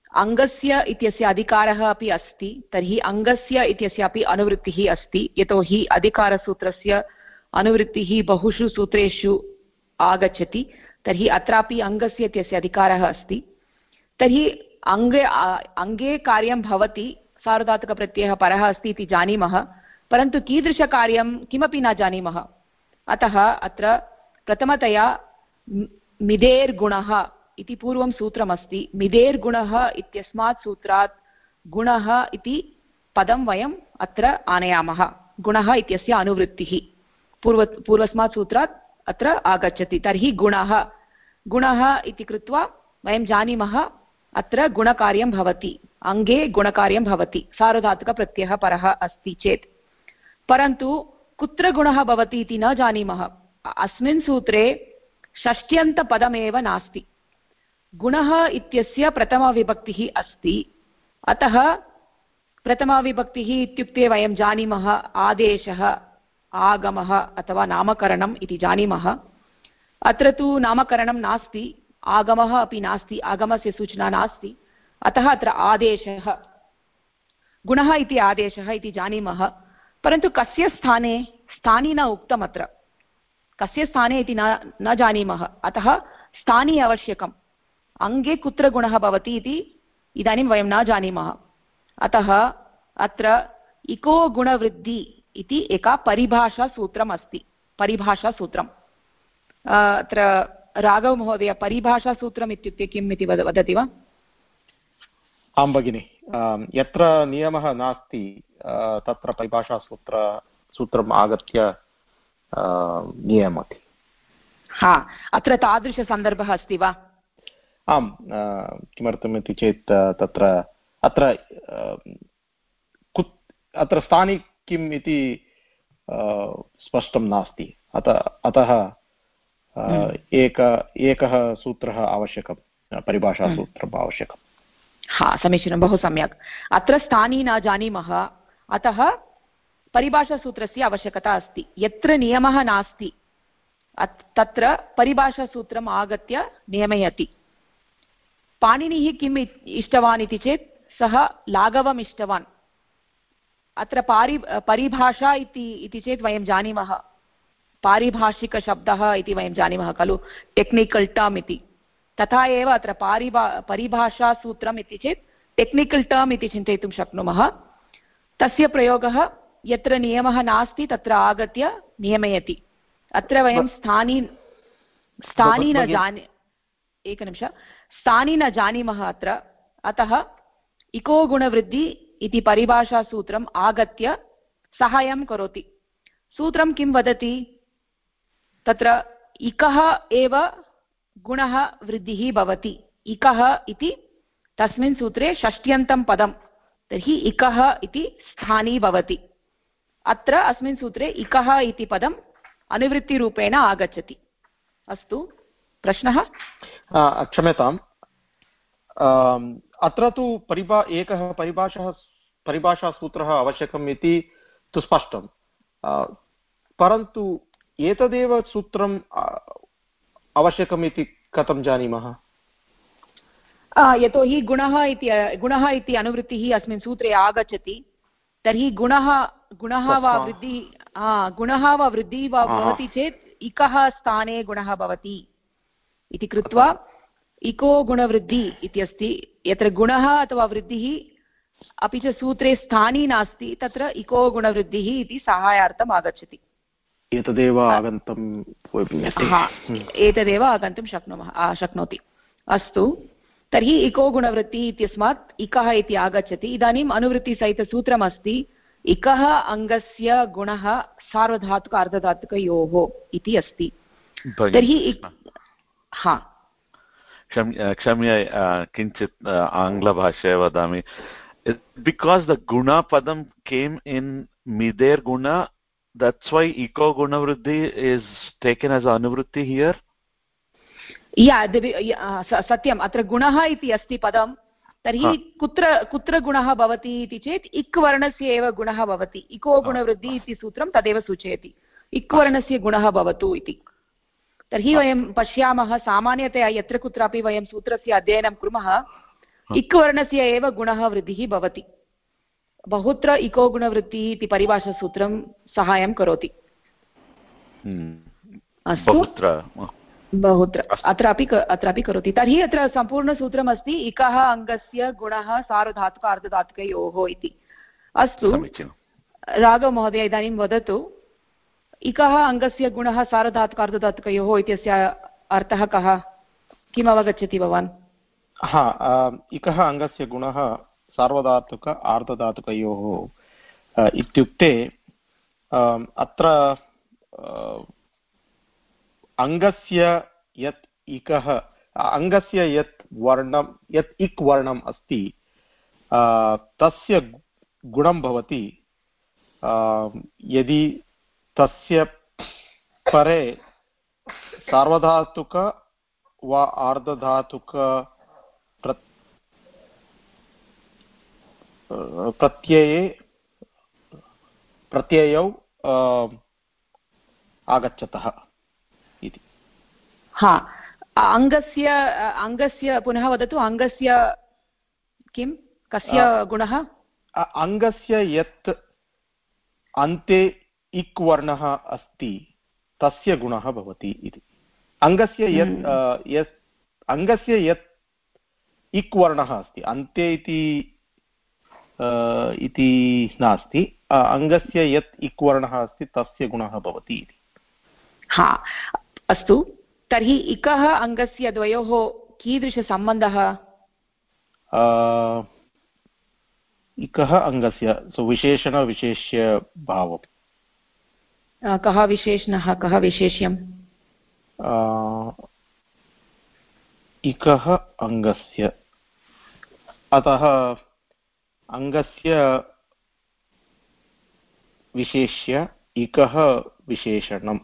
अङ्गस्य इत्यस्य अधिकारः अपि अस्ति तर्हि अङ्गस्य इत्यस्य अपि अनुवृत्तिः अस्ति यतोहि अधिकारसूत्रस्य अनुवृत्तिः बहुषु सूत्रेषु आगच्छति तर्हि अत्रापि अङ्गस्य इत्यस्य अधिकारः अस्ति तर्हि अङ्गे कार्यं भवति सार्वधातुकप्रत्ययः परः अस्ति इति जानीमः परन्तु कीदृशकार्यं किमपि न जानीमः अतः अत्र प्रथमतया मिदेर्गुणः इति पूर्वं सूत्रमस्ति मिदेर्गुणः इत्यस्मात् सूत्रात् गुणः इति पदं वयम् अत्र आनयामः गुणः इत्यस्य अनुवृत्तिः पूर्वस्मात् सूत्रात् अत्र आगच्छति तर्हि गुणः इति कृत्वा वयं जानीमः अत्र गुणकार्यं भवति अङ्गे गुणकार्यं भवति सार्वधातुकप्रत्ययः परः अस्ति चेत् परन्तु कुत्र गुणः भवति इति न जानीमः अस्मिन् सूत्रे षष्ट्यन्तपदमेव नास्ति गुणः इत्यस्य प्रथमाविभक्तिः अस्ति अतः प्रथमाविभक्तिः इत्युक्ते वयं जानीमः आदेशः आगमः अथवा नामकरणम् इति जानीमः अत्र तु नामकरणं नास्ति आगमः अपि नास्ति आगमस्य सूचना नास्ति अतः अत्र आदेशः गुणः इति आदेशः इति जानीमः परन्तु कस्य स्थाने न उक्तम् अत्र कस्य स्थाने इति न जानीमः अतः स्थाने आवश्यकम् अङ्गे कुत्र गुणः भवति इति इदानीं वयं न जानीमः अतः अत्र इको गुणवृद्धि इति एका परिभाषासूत्रम् अस्ति परिभाषासूत्रम् अत्र राघव महोदय परिभाषासूत्रम् इत्युक्ते किम् इति वदति वा? आं भगिनि यत्र नियमः नास्ति तत्र परिभाषासूत्रम् आगत्य नियमति हा अत्र तादृशसन्दर्भः अस्ति वा? आम् किमर्थमिति चेत् अत्र स्थाने किम् इति स्पष्टं नास्ति अतः एकः सूत्रः आवश्यकं परिभाषासूत्रम् आवश्यकम् हा समीचीनं बहु सम्यक् अत्र स्थाने न जानीमः अतः परिभाषासूत्रस्य आवश्यकता अस्ति यत्र नियमः नास्ति तत्र परिभाषासूत्रम् आगत्य नियमयति पाणिनिः किम् इष्टवान् इति चेत् सः लाघवम् इष्टवान् अत्र परिभाषा इति चेत् वयं जानीमः पारिभाषिकशब्दः इति वयं जानीमः खलु टेक्निकल् टर्म् इति तथा एव अत्र परिभाषासूत्रम् इति चेत् टेक्निकल् टर्म् इति चिन्तयितुं शक्नुमः तस्य प्रयोगः यत्र नियमः नास्ति तत्र आगत्य नियमयति अत्र वयं स्थाने न जानीमः अत्र अतः इको गुणवृद्धि इति परिभाषासूत्रम् आगत्य सहायं करोति सूत्रं किं वदति तत्र इकः एव गुणः वृद्धिः भवति इकः इति तस्मिन् सूत्रे षष्ट्यन्तं पदं तर्हि इकः इति स्थानी भवति अत्र अस्मिन् सूत्रे इकः इति पदम् अनुवृत्तिरूपेण आगच्छति अस्तु प्रश्नः क्षम्यताम् अत्र तु एकः परिभाषासूत्रः आवश्यकम् इति तु स्पष्टं परन्तु एतदेव सूत्रम् आवश्यकम् इति कथं जानीमः यतोहि गुणः इति अनुवृत्तिः अस्मिन् सूत्रे आगच्छति तर्हि गुणः वा वृद्धिः वा भवति चेत् इकः स्थाने गुणः भवति इति कृत्वा इको गुणवृद्धि इति अस्ति यत्र गुणः अथवा वृद्धिः अपि च सूत्रे स्थाने नास्ति तत्र इको गुणवृद्धिः इति साहाय्यार्थम् आगच्छति एतदेव आगन्तुं शक्नोति अस्तु तर्हि इको गुणवृत्तिः इत्यस्मात् इकः इति आगच्छति इदानीम् अनुवृत्तिसहितसूत्रमस्ति इकः अङ्गस्य गुणः सार्वधातुक अर्धधातुकयोः इति अस्ति तर्हि क्षम्य किञ्चित् आङ्ग्लभाषया वदामि बिकास् द गुणपदं केम् इन् मिदेर् गुण that's why eco gunavruddhi is taken as anuvrutti here सत्यम् अत्र गुणः इति अस्ति पदं तर्हि कुत्र गुणः भवति इति चेत् इक् वर्णस्य एव गुणः भवति इको गुणवृद्धि इति सूत्रं तदेव सूचयति इक् वर्णस्य गुणः भवतु इति तर्हि वयं पश्यामः सामान्यतया यत्र कुत्रापि वयं सूत्रस्य अध्ययनं कुर्मः इक् वर्णस्य एव गुणः वृद्धिः भवति। बहुत्र इको गुणवृत्तिः इति परिभाषासूत्रं सहायं करोति। अस्तु, बहुत्र अत्रापि करोति। तर्हि अत्र सम्पूर्णसूत्रमस्ति इकः अङ्गस्य गुणः सार्वधातुक अर्धधातुकयोः इति। अस्तु राघव महोदय, इदानीं वदतु, इकः अङ्गस्य गुणः सार्वधातुक अर्धधातुकयोः इत्यस्य अर्थः कः? किम् अवगच्छति भवान्? इकः अङ्गस्य गुणः सार्वधातुक आर्धधातुकयोः इत्युक्ते अत्र अङ्गस्य यत् इकः अङ्गस्य यत् वर्णं यत् इक् वर्णम् अस्ति तस्य गुणं भवति यदि तस्य परे सार्वधातुक वा आर्धधातुक प्रत्ययौ आगच्छतः इति। अङ्गस्य पुनः वदतु, अङ्गस्य किं, कस्य गुणः? अङ्गस्य यत् अन्ते इक् वर्णः अस्ति तस्य गुणः भवति इति। अङ्गस्य यत् इक् वर्णः अस्ति, अन्ते इति नास्ति, अङ्गस्य यत् इक् वर्णः अस्ति तस्य गुणः भवति इति। अस्तु, तर्हि इकः अङ्गस्य द्वयोः कीदृशसम्बन्धः? इकः अङ्गस्य विशेषणविशेष्यभावः। कः विशेषणः, कः विशेष्यम्? इकः अङ्गस्य, अतः अङ्गस्य विशेष्य इकः विशेषणम्।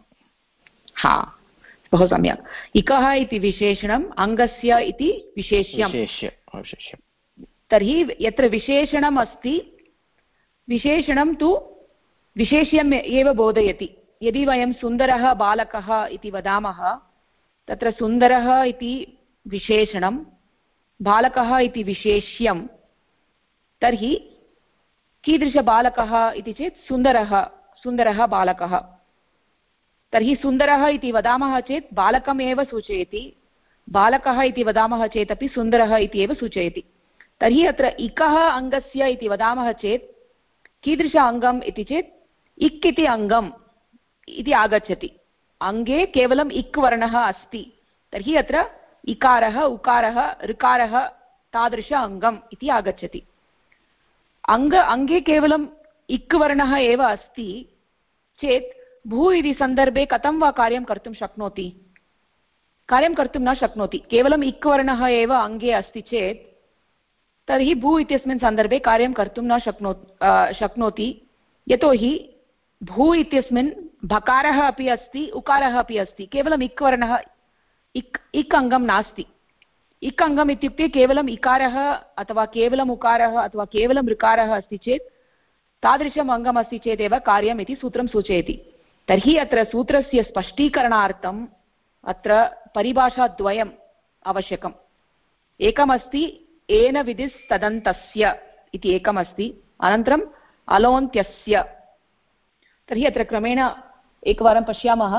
बहु सम्यक्। इकः इति विशेषणम्, अङ्गस्य इति विशेष्यम्। तर्हि यत्र विशेषणम् अस्ति, विशेषणं तु विशेष्यम् एव बोधयति। यदि वयं सुन्दरः बालकः इति वदामः, तत्र सुन्दरः इति विशेषणं, बालकः इति विशेष्यं, तर्हि कीदृशबालकः इति चेत् सुन्दरः बालकः। तर्हि सुन्दरः इति वदामः चेत् बालकमेव सूचयति, बालकः इति वदामः चेत् अपि सुन्दरः इति एव सूचयति। तर्हि अत्र इकः अङ्गस्य इति वदामः चेत् कीदृश अङ्गम् इति चेत् इक् इति अङ्गम् इति आगच्छति। अङ्गे केवलम् इक् वर्णः अस्ति, तर्हि अत्र इकारः उकारः ऋकारः तादृश अङ्गम् इति आगच्छति। अङ्गे केवलम् इक् वर्णः एव अस्ति चेत् भू इति सन्दर्भे कथं वा कार्यं कर्तुं शक्नोति? कार्यं कर्तुं न शक्नोति। केवलम् इक् वर्णः एव अङ्गे अस्ति चेत् तर्हि भू इत्यस्मिन् सन्दर्भे कार्यं कर्तुं न शक्नोति। यतोहि भू इत्यस्मिन् भकारः अपि अस्ति, उकारः अपि अस्ति, केवलम् इक् वर्णः इक् अङ्गं नास्ति। इक् अङ्गम् इत्युक्ते केवलम् इकारः अथवा केवलम् उकारः अथवा केवलं ऋकारः अस्ति चेत् तादृशम् अङ्गम् अस्ति चेदेव कार्यम् इति सूत्रं सूचयति। तर्हि अत्र सूत्रस्य स्पष्टीकरणार्थम् अत्र परिभाषाद्वयम् आवश्यकम्। एकमस्ति येन विधिस्तदन्तस्य इति एकमस्ति, अनन्तरम् अलोन्त्यस्य। तर्हि अत्र क्रमेण एकवारं पश्यामः।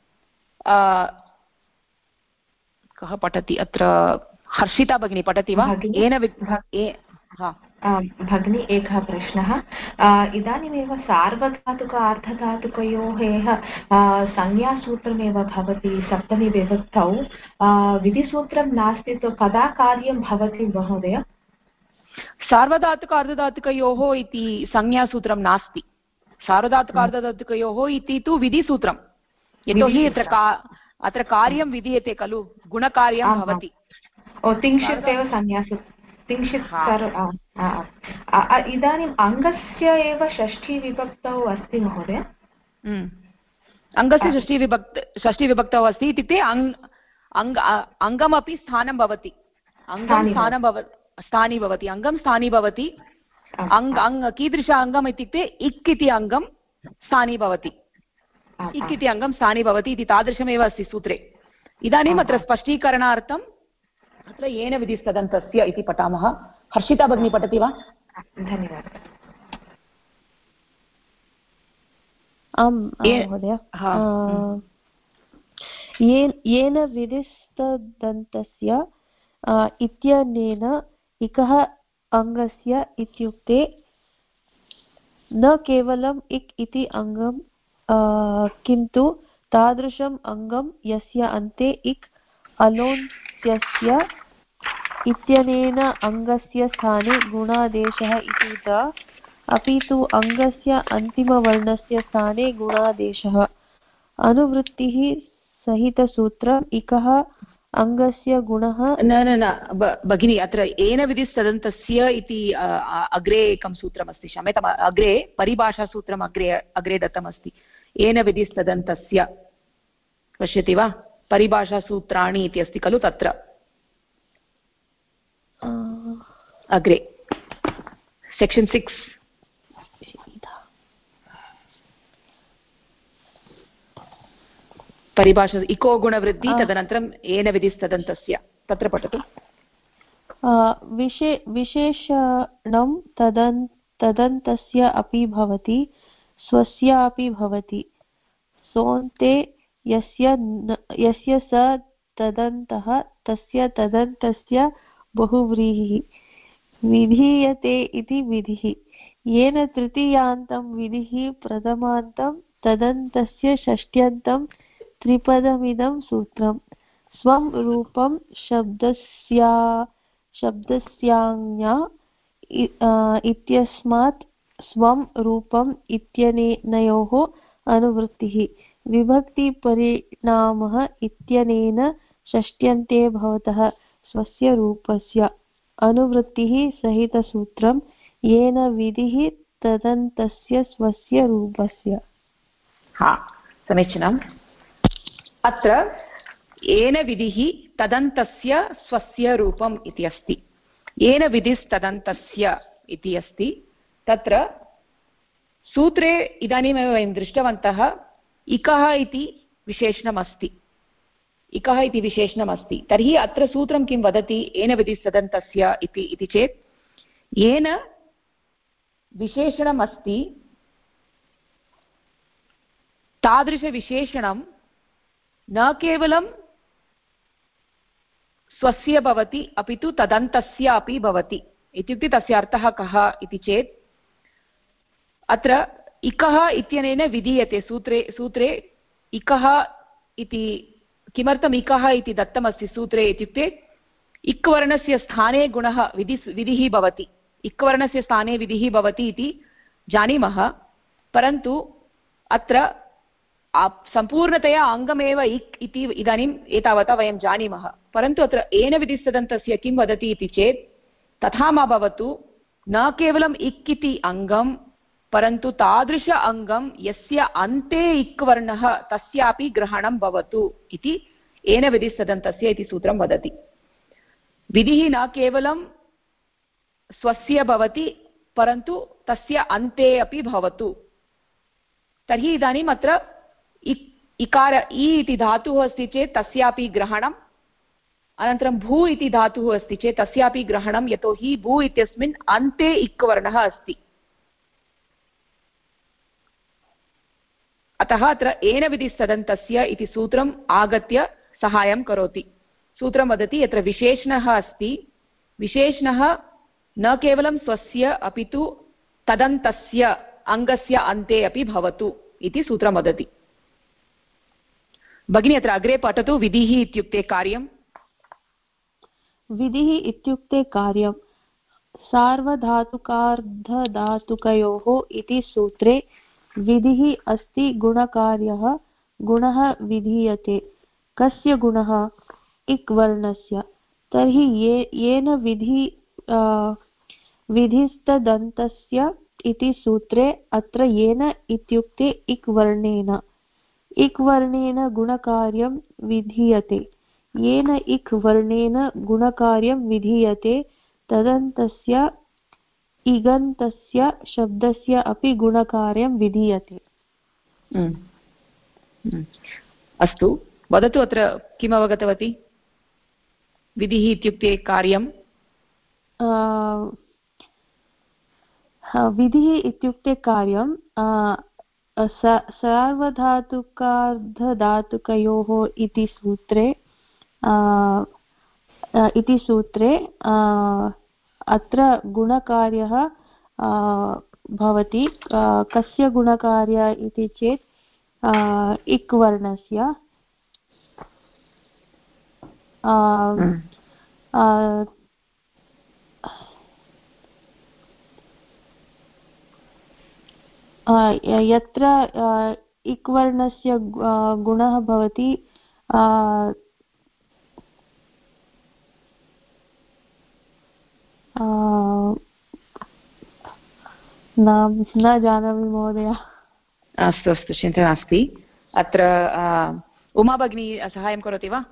कः पठति अत्र? हर्षिता भगिनी पठति वा? भगिनी एकः प्रश्नः। इदानीमेव सार्वधातुक अर्धधातुकयोः संज्ञासूत्रमेव भवति सप्तमी विभक्तौ, विधिसूत्रं नास्ति, तो कदा कार्यं भवति महोदय? सार्वधातुक अर्धधातुकयोः इति संज्ञासूत्रं नास्ति। सार्वधातुक अर्धधातुकयोः इति तु विधिसूत्रं। यतोहि अत्र कार्यं विधीयते खलु, गुणकार्यं भवति। तिंशित् एव संज्ञासूत्रं, तिंशित्। इदानीम् अङ्गस्य एव षष्ठी विभक्तौ अस्ति महोदय? अङ्गस्य षष्ठी विभक्तौ अस्ति इत्युक्ते अङ्गमपि स्थानं भवति, अङ्गं स्थानी भवति, अङ्गं स्थानी भवति। कीदृश अङ्गम् इत्युक्ते इक् इति अङ्गं स्थानी भवति, इक् इति अङ्गं स्थानी भवति इति तादृशमेव अस्ति सूत्रे। इदानीम् अत्र स्पष्टीकरणार्थं अत्र येन विधिस्तदन्तस्य इति पठामः। हर्षिता भगिनी पठति वा? धन्यवादः। आम् महोदय। येन विधिस्तदन्तस्य इत्यनेन इकः अङ्गस्य इत्युक्ते न केवलम् इक् इति अङ्गं किन्तु तादृशम् अङ्गं यस्य अन्ते इक् अलोन्त्यस्य इत्यनेन अङ्गस्य स्थाने गुणादेशः इति च अपि तु अङ्गस्य अन्तिमवर्णस्य स्थाने गुणादेशः। अनुवृत्तिः सहितसूत्रम् इकः अङ्गस्य गुणः न भगिनी, अत्र येन विधिस्तदन्तस्य इति अग्रे एकं सूत्रमस्ति, क्षम्यताम्, अग्रे परिभाषासूत्रम् अग्रे दत्तमस्ति। येन विधिस्तदन्तस्य पश्यति वा? परिभाषासूत्राणि इति अस्ति खलु, तत्र अग्रे सेक्शन् 6 परिभाषा इको गुणवृद्धि तदनन्तरं येन विधिस्तदन्तस्य तत्र पठतु। विशेषणं तदन्तस्य अपि भवति स्वस्यापि भवति। सोऽन्ते यस्य स तदन्तः तस्य तदन्तस्य बहुव्रीहिः विधीयते इति विधिः। येन तृतीयान्तं विधिः प्रथमान्तं तदन्तस्य षष्ट्यन्तं त्रिपदमिदं सूत्रम्। स्वं रूपं शब्दस्याज्ञा इत्यस्मात् स्वं रूपम् इत्यनेनयोः अनुवृत्तिः विभक्तिपरिणामः इत्यनेन षष्ट्यन्ते भवतः स्वस्य रूपस्य। अनुवृत्तिः सहितसूत्रं येन विधिः तदन्तस्य स्वस्य रूपस्य। समीचीनम्। अत्र येन विधिः तदन्तस्य स्वस्य रूपम् इति अस्ति। येन विधिस्तदन्तस्य इति अस्ति, तत्र सूत्रे इदानीमेव वयं दृष्टवन्तः इकः इति विशेषणमस्ति, इकः इति विशेषणमस्ति। तर्हि अत्र सूत्रं किं वदति येन विधिस्तदन्तस्य इति चेत् येन विशेषणमस्ति तादृशविशेषणं न केवलं स्वस्य भवति अपि तु तदन्तस्य अपि भवति। इत्युक्ते तस्य अर्थः कः इति चेत् अत्र इकः इत्यनेन विधीयते। सूत्रे इकः इति किमर्थम् इकः इति दत्तमस्ति सूत्रे इत्युक्ते इक् वर्णस्य स्थाने गुणः विधिः भवति, इक् वर्णस्य स्थाने विधिः भवति इति जानीमः। परन्तु अत्र सम्पूर्णतया अङ्गमेव इक् इति इदानीम् एतावता वयं जानीमः। परन्तु अत्र येन विधिस्तदन्तस्य किं वदति इति चेत् तथा मा भवतु, न केवलम् इक् इति अङ्गं परन्तु तादृश अङ्गं यस्य अन्ते इक् वर्णः तस्यापि ग्रहणं भवतु इति येन विधिस्तदन्तस्य इति सूत्रं वदति। विधिः न केवलं स्वस्य भवति परन्तु तस्य अन्ते अपि भवतु। तर्हि इदानीम् अत्र इकार इ इति धातुः अस्ति चेत् तस्यापि ग्रहणम्, अनन्तरं भू इति धातुः अस्ति चेत् तस्यापि ग्रहणं, यतोहि भू इत्यस्मिन् अन्ते इक् वर्णः अस्ति। अतः अत्र येन विधिस्तदन्तस्य इति सूत्रम् आगत्य सहायं करोति। सूत्रं वदति यत्र विशेषणः अस्ति, विशेषणः न केवलं स्वस्य अपि तु तदन्तस्य अङ्गस्य अन्ते अपि भवतु इति सूत्रं वदति। भगिनी अत्र अग्रे पठतु। विधिः इत्युक्ते कार्यं। विधिः इत्युक्ते कार्यं सार्वधातुकार्धधातुकयोः इति सूत्रे विधिः अस्ति गुणकार्यः। गुणः विधीयते। कस्य गुणः? इक् वर्णस्य। तर्हि येन विधिस्तदन्तस्य इति सूत्रे अत्र येन इत्युक्ते इक् वर्णेन। इक् वर्णेन गुणकार्यं विधीयते। येन इक् वर्णेन गुणकार्यं विधीयते तदन्तस्य इगन्तस्य शब्दस्य अपि गुणकार्यं विधीयते। अस्तु, वदतु अत्र किम् अवगतवती? विधिः इत्युक्ते कार्यं विधिः इत्युक्ते कार्यं सार्वधातुकार्धधातुकयोः इति सूत्रे अत्र गुणकार्यः भवति कस्य गुणकार्य इति चेत् इक् वर्णस्य यत्र इक् वर्णस्य गुणः भवति न जानामि महोदय। अस्तु अस्तु चिन्ता नास्ति। अत्र उमा भगिनी सहायं करोति वा?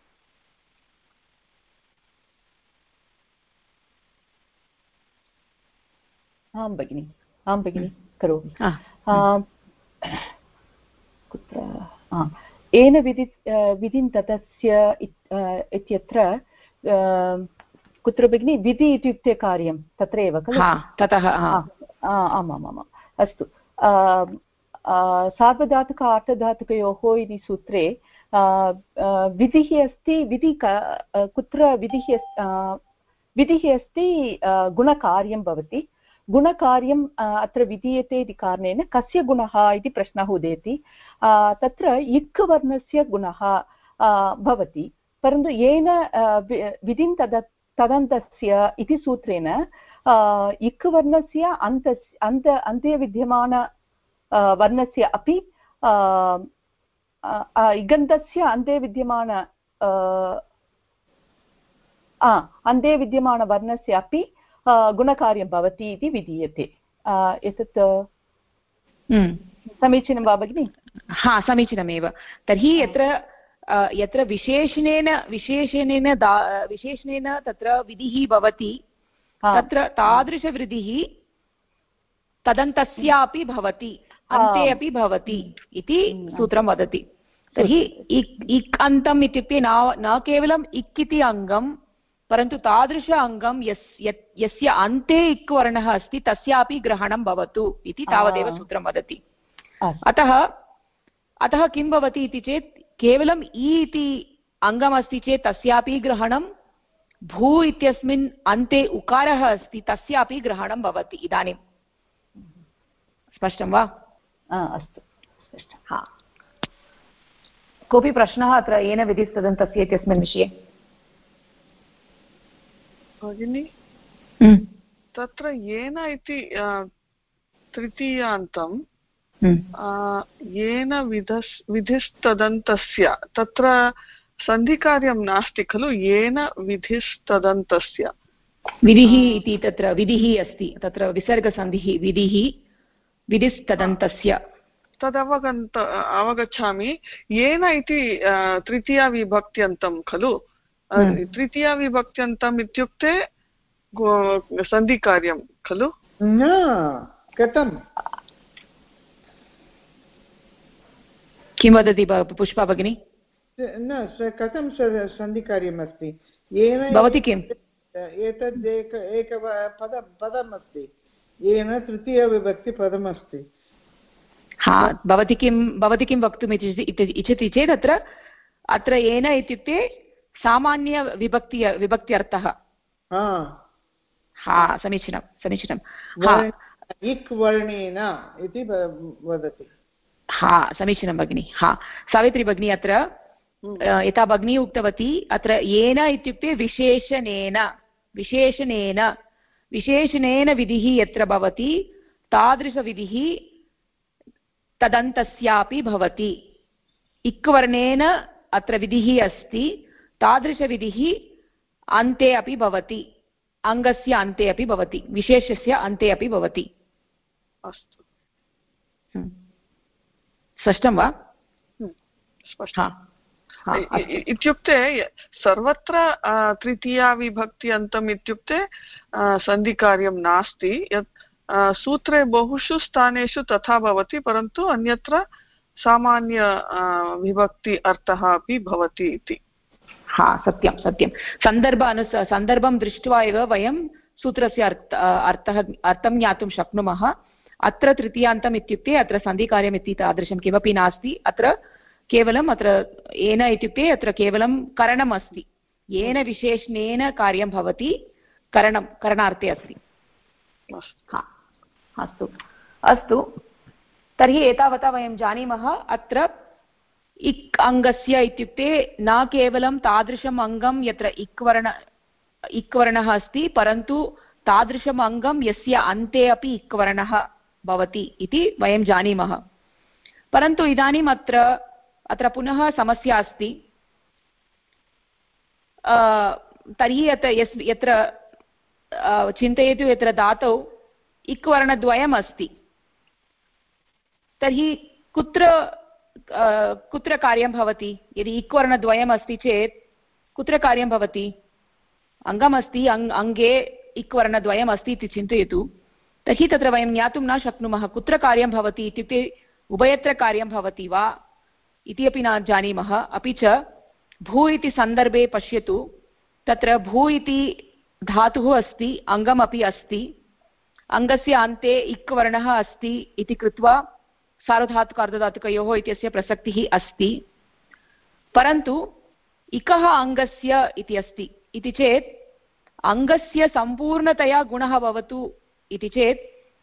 आं भगिनि करोमि। कुत्र येन विधिं ततस्य इत्यत्र कुत्र भगिनि विधि इत्युक्ते कार्यं तत्र एव खलु? ततः आमामाम् अस्तु। सार्वधातुक अर्थधातुकयोः इति सूत्रे विधिः अस्ति। कुत्र विधिः अस्ति गुणकार्यं भवति। गुणकार्यं अत्र विधीयते इति कारणेन कस्य गुणः इति प्रश्नः उदेति। तत्र इक् वर्णस्य गुणः भवति, परन्तु येन विधिं तदन्तस्य इति सूत्रेण इक् वर्णस्य अन्ते विद्यमान वर्णस्य अपि इगन्तस्य अन्ते विद्यमान वर्णस्य अपि गुणकार्यं भवति इति विधीयते। एतत् समीचीनं वा भगिनि? समीचीनमेव। तर्हि यत्र विशेषणेन तत्र विधिः भवति तत्र तादृशविधिः तदन्तस्यापि भवति, अन्ते अपि भवति इति सूत्रं वदति। तर्हि इक् अन्तम् इत्युक्ते न केवलम् इक् इति अङ्गं, परन्तु तादृश अङ्गं यस्य अन्ते इक् वर्णः अस्ति तस्यापि ग्रहणं भवतु इति तावदेव सूत्रं वदति। अतः किं भवति इति चेत् केवलम् इ इति अङ्गमस्ति चेत् तस्यापि ग्रहणं, भू इत्यस्मिन् अन्ते उकारः अस्ति तस्यापि ग्रहणं भवति। इदानीं स्पष्टं वा? अस्तु स्पष्टं। कोऽपि प्रश्नः अत्र येन विधिस्तदन्तस्य इत्यस्मिन् विषये? भगिनि तत्र येन इति तृतीयान्तं येन विधिस्तदन्तस्य तत्र सन्धिकार्यं नास्ति खलु? येन विधिस्तदन्तस्य विधिः इति तत्र विधिः अस्ति, तत्र विसर्गसन्धिः विधिस्तदन्तस्य अवगच्छामि। येन इति तृतीया विभक्त्यन्तं खलु? तृतीया विभक्त्यन्तम् इत्युक्ते सन्धिकार्यं खलु? न, कथं? किं वदति पुष्पा भगिनी? न, कथं सन्धिकार्यम् अस्ति? येन भवति किम्? एतद् एक पदमस्ति, येन तृतीयविभक्तिपदमस्ति। भवती किं वक्तुम् इच्छति चेत् अत्र येन इत्युक्ते सामान्यविभक्त्यर्थः। समीचीनं। इक् वर्णेन इति वदति। समीचीनं भगिनि। सावित्री भगिनी अत्र यथा भगिनी उक्तवती, अत्र येन इत्युक्ते विशेषणेन विधिः यत्र भवति तादृशविधिः तदन्तस्यापि भवति। इक् वर्णेन अत्र विधिः अस्ति, तादृशविधिः अन्ते अपि भवति, अङ्गस्य अन्ते अपि भवति, विशेषस्य अन्ते अपि भवति। अस्तु, स्पष्टं वा? इत्युक्ते सर्वत्र तृतीया विभक्ति अन्तम् इत्युक्ते सन्धिकार्यं नास्ति। यत् सूत्रे बहुषु स्थानेषु तथा भवति, परन्तु अन्यत्र सामान्य विभक्ति अर्थः अपि भवति इति। हा सत्यं सत्यं सन्दर्भं दृष्ट्वा एव वयं सूत्रस्य अर्थं ज्ञातुं शक्नुमः। अत्र तृतीयान्तम् इत्युक्ते अत्र सन्धिकार्यम् इति तादृशं किमपि नास्ति। अत्र केवलम् अत्र येन इत्युक्ते अत्र केवलं करणम् अस्ति, येन विशेषणेन कार्यं भवति, करणार्थे अस्ति। हा अस्तु अस्तु, तर्हि एतावता वयं जानीमः अत्र इक् अङ्गस्य इत्युक्ते न केवलं तादृशम् अङ्गं यत्र इक् वर्णः अस्ति, परन्तु तादृशम् अङ्गं यस्य अन्ते अपि इक् वर्णः भवति इति वयं जानीमः। परन्तु इदानीम् अत्र पुनः समस्या अस्ति। तर्हि यत्र चिन्तयतु यत्र धातौ इक् वर्णद्वयम् अस्ति, तर्हि कुत्र कार्यं भवति? यदि इक् वर्णद्वयम् अस्ति चेत् कुत्र कार्यं भवति? अङ्गमस्ति, अङ्गे इक् वर्णद्वयम् अस्ति इति चिन्तयतु। तर्हि तत्र वयं ज्ञातुं न शक्नुमः कुत्र कार्यं भवति इत्युक्ते उभयत्र कार्यं भवति वा इति अपि न जानीमः। अपि च भू इति सन्दर्भे पश्यतु, तत्र भू इति धातुः अस्ति, अङ्गमपि अस्ति, अङ्गस्य अन्ते इक् वर्णः अस्ति इति कृत्वा सार्वधातुक अर्धधातुकयोः इत्यस्य प्रसक्तिः अस्ति। परन्तु इकः अङ्गस्य इति अस्ति इति चेत् अङ्गस्य सम्पूर्णतया गुणः भवतु इति चेत्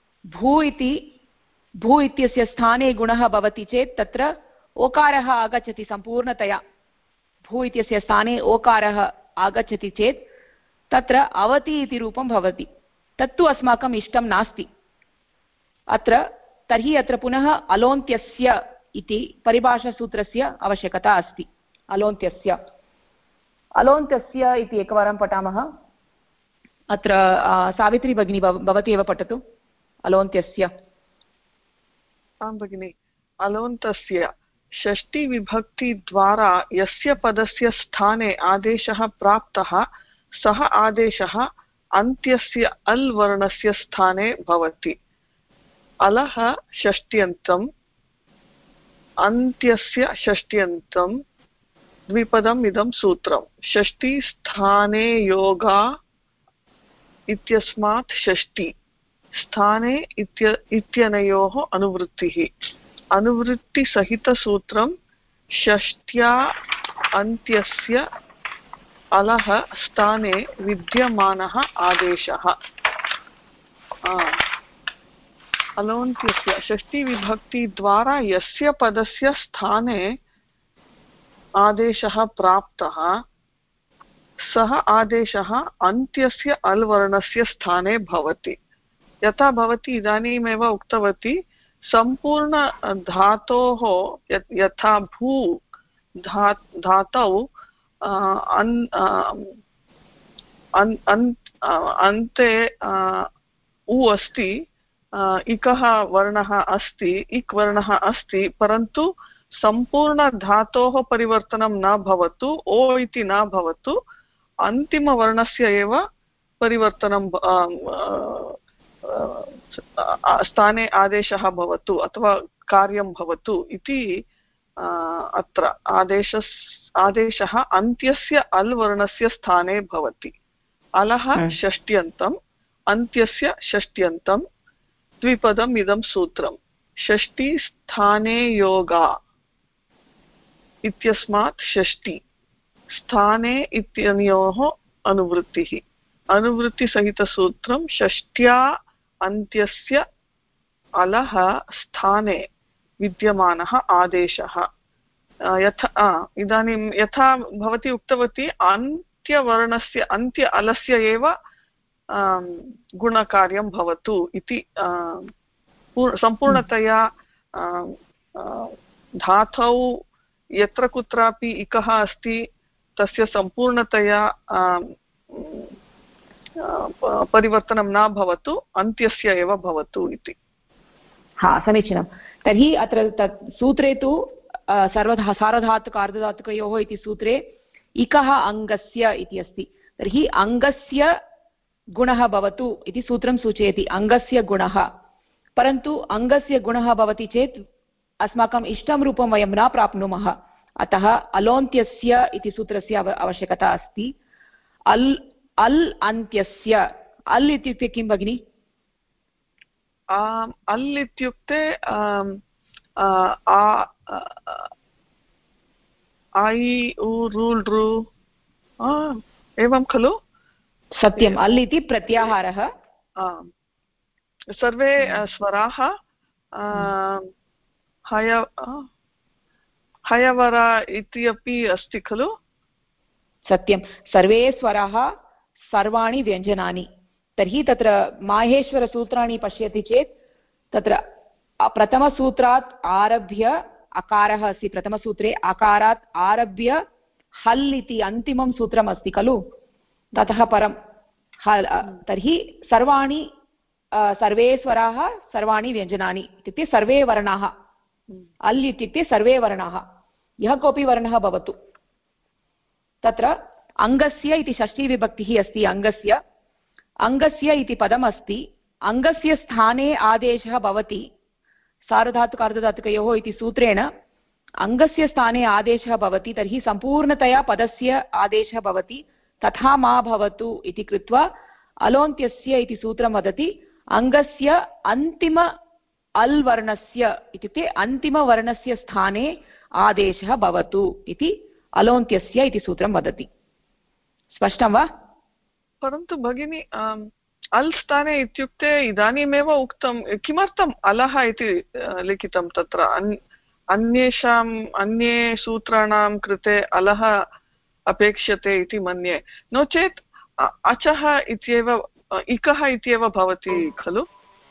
भू इत्यस्य स्थाने गुणः भवति चेत् तत्र ओकारः आगच्छति सम्पूर्णतया। भू इत्यस्य स्थाने ओकारः आगच्छति चेत् तत्र अवति इति रूपं भवति। तत्तु अस्माकम् इष्टं नास्ति अत्र। तर्हि अत्र पुनः अलोन्त्यस्य इति परिभाषासूत्रस्य आवश्यकता अस्ति। अलोन्त्यस्य इति एकवारं पठामः। अत्र सावित्री भगिनी भवती एव पठतु। अलोन्त्यस्य। आं भगिनि, अलोन्तस्य षष्टिविभक्तिद्वारा यस्य पदस्य स्थाने आदेशः प्राप्तः सः आदेशः अन्त्यस्य अल् वर्णस्य स्थाने भवति। अलः षष्ट्यन्तम्, अन्त्यस्य षष्ट्यन्तं, द्विपदम् इदं सूत्रं। षष्टि स्थाने योगा इत्यस्मात् षष्टि, स्थाने इत्यनयोः अनुवृत्तिः। अनुवृत्तिसहितसूत्रं षष्ट्या अन्त्यस्य अलः स्थाने विद्यमानः आदेशः। अलोन्त्यस्य षष्टिविभक्तिद्वारा यस्य पदस्य स्थाने आदेशः प्राप्तः सः आदेशः अन्त्यस्य अल् वर्णस्य स्थाने भवति। यथा भवती इदानीमेव उक्तवती, सम्पूर्ण धातोः यथा भू धातौ अन्ते उ अस्ति, इकः वर्णः अस्ति, इक् वर्णः अस्ति, परन्तु सम्पूर्णधातोः परिवर्तनं न भवतु, ओ इति न भवतु, अन्तिमवर्णस्य एव परिवर्तनं स्थाने आदेशः भवतु अथवा कार्यं भवतु इति अत्र आदेशः अन्त्यस्य अल् वर्णस्य स्थाने भवति। अलः षष्ट्यन्तम्, अन्त्यस्य षष्ट्यन्तं, द्विपदम् इदं सूत्रं। षष्टि स्थाने योगा इत्यस्मात् षष्टि, स्थाने इत्यनयोः अनुवृत्तिः। अनुवृत्तिसहितसूत्रं षष्ट्या अन्त्यस्य अलः स्थाने विद्यमानः आदेशः। इदानीं यथा भवती उक्तवती, अन्त्यवर्णस्य अन्त्य अलस्य एव गुणकार्यं भवतु इति। सम्पूर्णतया धातौ यत्र कुत्रापि इकः अस्ति तस्य सम्पूर्णतया परिवर्तनं न भवतु, अन्त्यस्य एव भवतु इति। हा, समीचीनं। तर्हि अत्र तत् सूत्रे तु सार्वधातुक अर्धधातुकयोः इति सूत्रे इकः अङ्गस्य इति अस्ति। तर्हि अङ्गस्य गुणः भवतु इति सूत्रं सूचयति, अङ्गस्य गुणः। परन्तु अङ्गस्य गुणः भवति चेत् अस्माकम् इष्टं रूपं वयं न प्राप्नुमः। अतः अलोन्त्यस्य इति सूत्रस्य आवश्यकता अस्ति। अल् अल् अन्त्यस्य, अल् इत्युक्ते किं भगिनि? अल् इत्युक्ते ऐ उ रूल् रु एवं खलु? सत्यम्, अल् इति प्रत्याहारः। सर्वे स्वराः हयवर इति अपि अस्ति खलु? सत्यं, सर्वे स्वराः सर्वाणि व्यञ्जनानि। तर्हि तत्र माहेश्वरसूत्राणि पश्यति चेत् तत्र प्रथमसूत्रात् आरभ्य अकारः अस्ति, प्रथमसूत्रे अकारात् आरभ्य हल् इति अन्तिमं सूत्रम् अस्ति खलु, ततः परं हल्। तर्हि सर्वाणि सर्वे स्वराः सर्वाणि व्यञ्जनानि इत्युक्ते सर्वे वर्णाः। अल् इत्युक्ते सर्वे वर्णाः, यः कोऽपि वर्णः भवतु। तत्र अङ्गस्य इति षष्ठीविभक्तिः अस्ति। अङ्गस्य, अङ्गस्य इति पदमस्ति। अङ्गस्य स्थाने आदेशः भवति सार्वधातुकार्धधातुकयोः इति सूत्रेण। अङ्गस्य स्थाने आदेशः भवति, तर्हि सम्पूर्णतया पदस्य आदेशः भवति। तथा मा भवतु इति कृत्वा अलोन्त्यस्य इति सूत्रं वदति। अङ्गस्य अन्तिम अल् वर्णस्य इत्युक्ते अन्तिमवर्णस्य स्थाने आदेशः भवतु इति अलोन्त्यस्य इति सूत्रं वदति। स्पष्टं वा? परन्तु भगिनी, अल् स्थाने इत्युक्ते इदानीमेव उक्तं, किमर्थम् अलः इति लिखितं तत्र? अन्ये सूत्राणां कृते अलः अपेक्ष्यते इति मन्ये, नो चेत् अचः इत्येव, इकः इत्येव भवति खलु?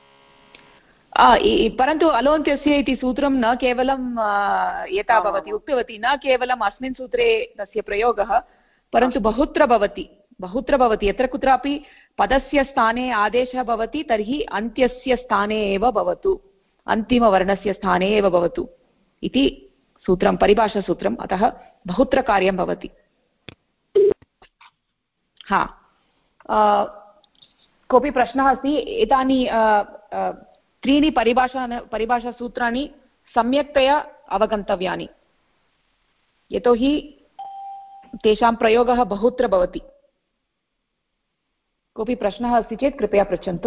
परन्तु अलोन्त्यस्य इति सूत्रं न केवलं यथा भवती उक्तवती, न केवलम् अस्मिन् सूत्रे तस्य प्रयोगः, परन्तु बहुत्र भवति, बहुत्र भवति। यत्र कुत्रापि पदस्य स्थाने आदेशः भवति तर्हि अन्त्यस्य स्थाने एव भवतु, अन्तिमवर्णस्य स्थाने एव भवतु इति सूत्रं, परिभाषासूत्रम्। अतः बहुत्र कार्यं भवति। हा, कोऽपि प्रश्नः अस्ति? एतानि त्रीणि परिभाषासूत्राणि सम्यक्तया अवगन्तव्यानि, यतोहि तेषां प्रयोगः बहुत्र भवति। कोऽपि प्रश्नः अस्ति चेत् कृपया पृच्छन्तु।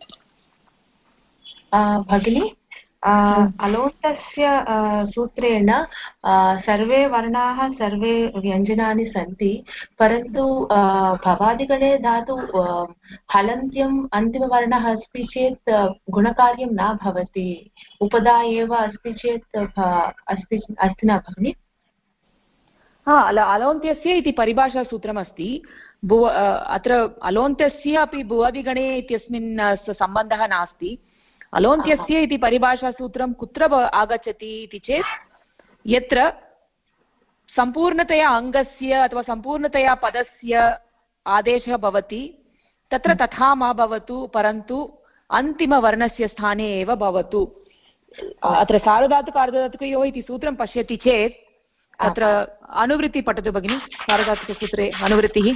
भगिनी, अलोन्तस्य सूत्रेण सर्वे वर्णाः सर्वे व्यञ्जनानि सन्ति, परन्तु भवादिगणे धातु हलन्त्यम् अन्तिमवर्णः अस्ति चेत् गुणकार्यं न भवति, उपदा एव अस्ति चेत् अस्ति न भगिनि? हा, अलोन्त्यस्य इति परिभाषासूत्रमस्ति। अत्र अलोन्त्यस्य अपि भुवादिगणे इत्यस्मिन् सम्बन्धः नास्ति। अलोन्त्यस्य इति परिभाषासूत्रं कुत्र आगच्छति इति चेत् यत्र सम्पूर्णतया अङ्गस्य अथवा सम्पूर्णतया पदस्य आदेशः भवति तत्र तथा मा भवतु, परन्तु अन्तिमवर्णस्य स्थाने एव भवतु। अत्र सार्वधातुकार्धधातुकयोः इति सूत्रं पश्यति चेत् तत्र अनुवृत्ति पठतु भगिनि। सार्वधातुकसूत्रे अनुवृत्तिः,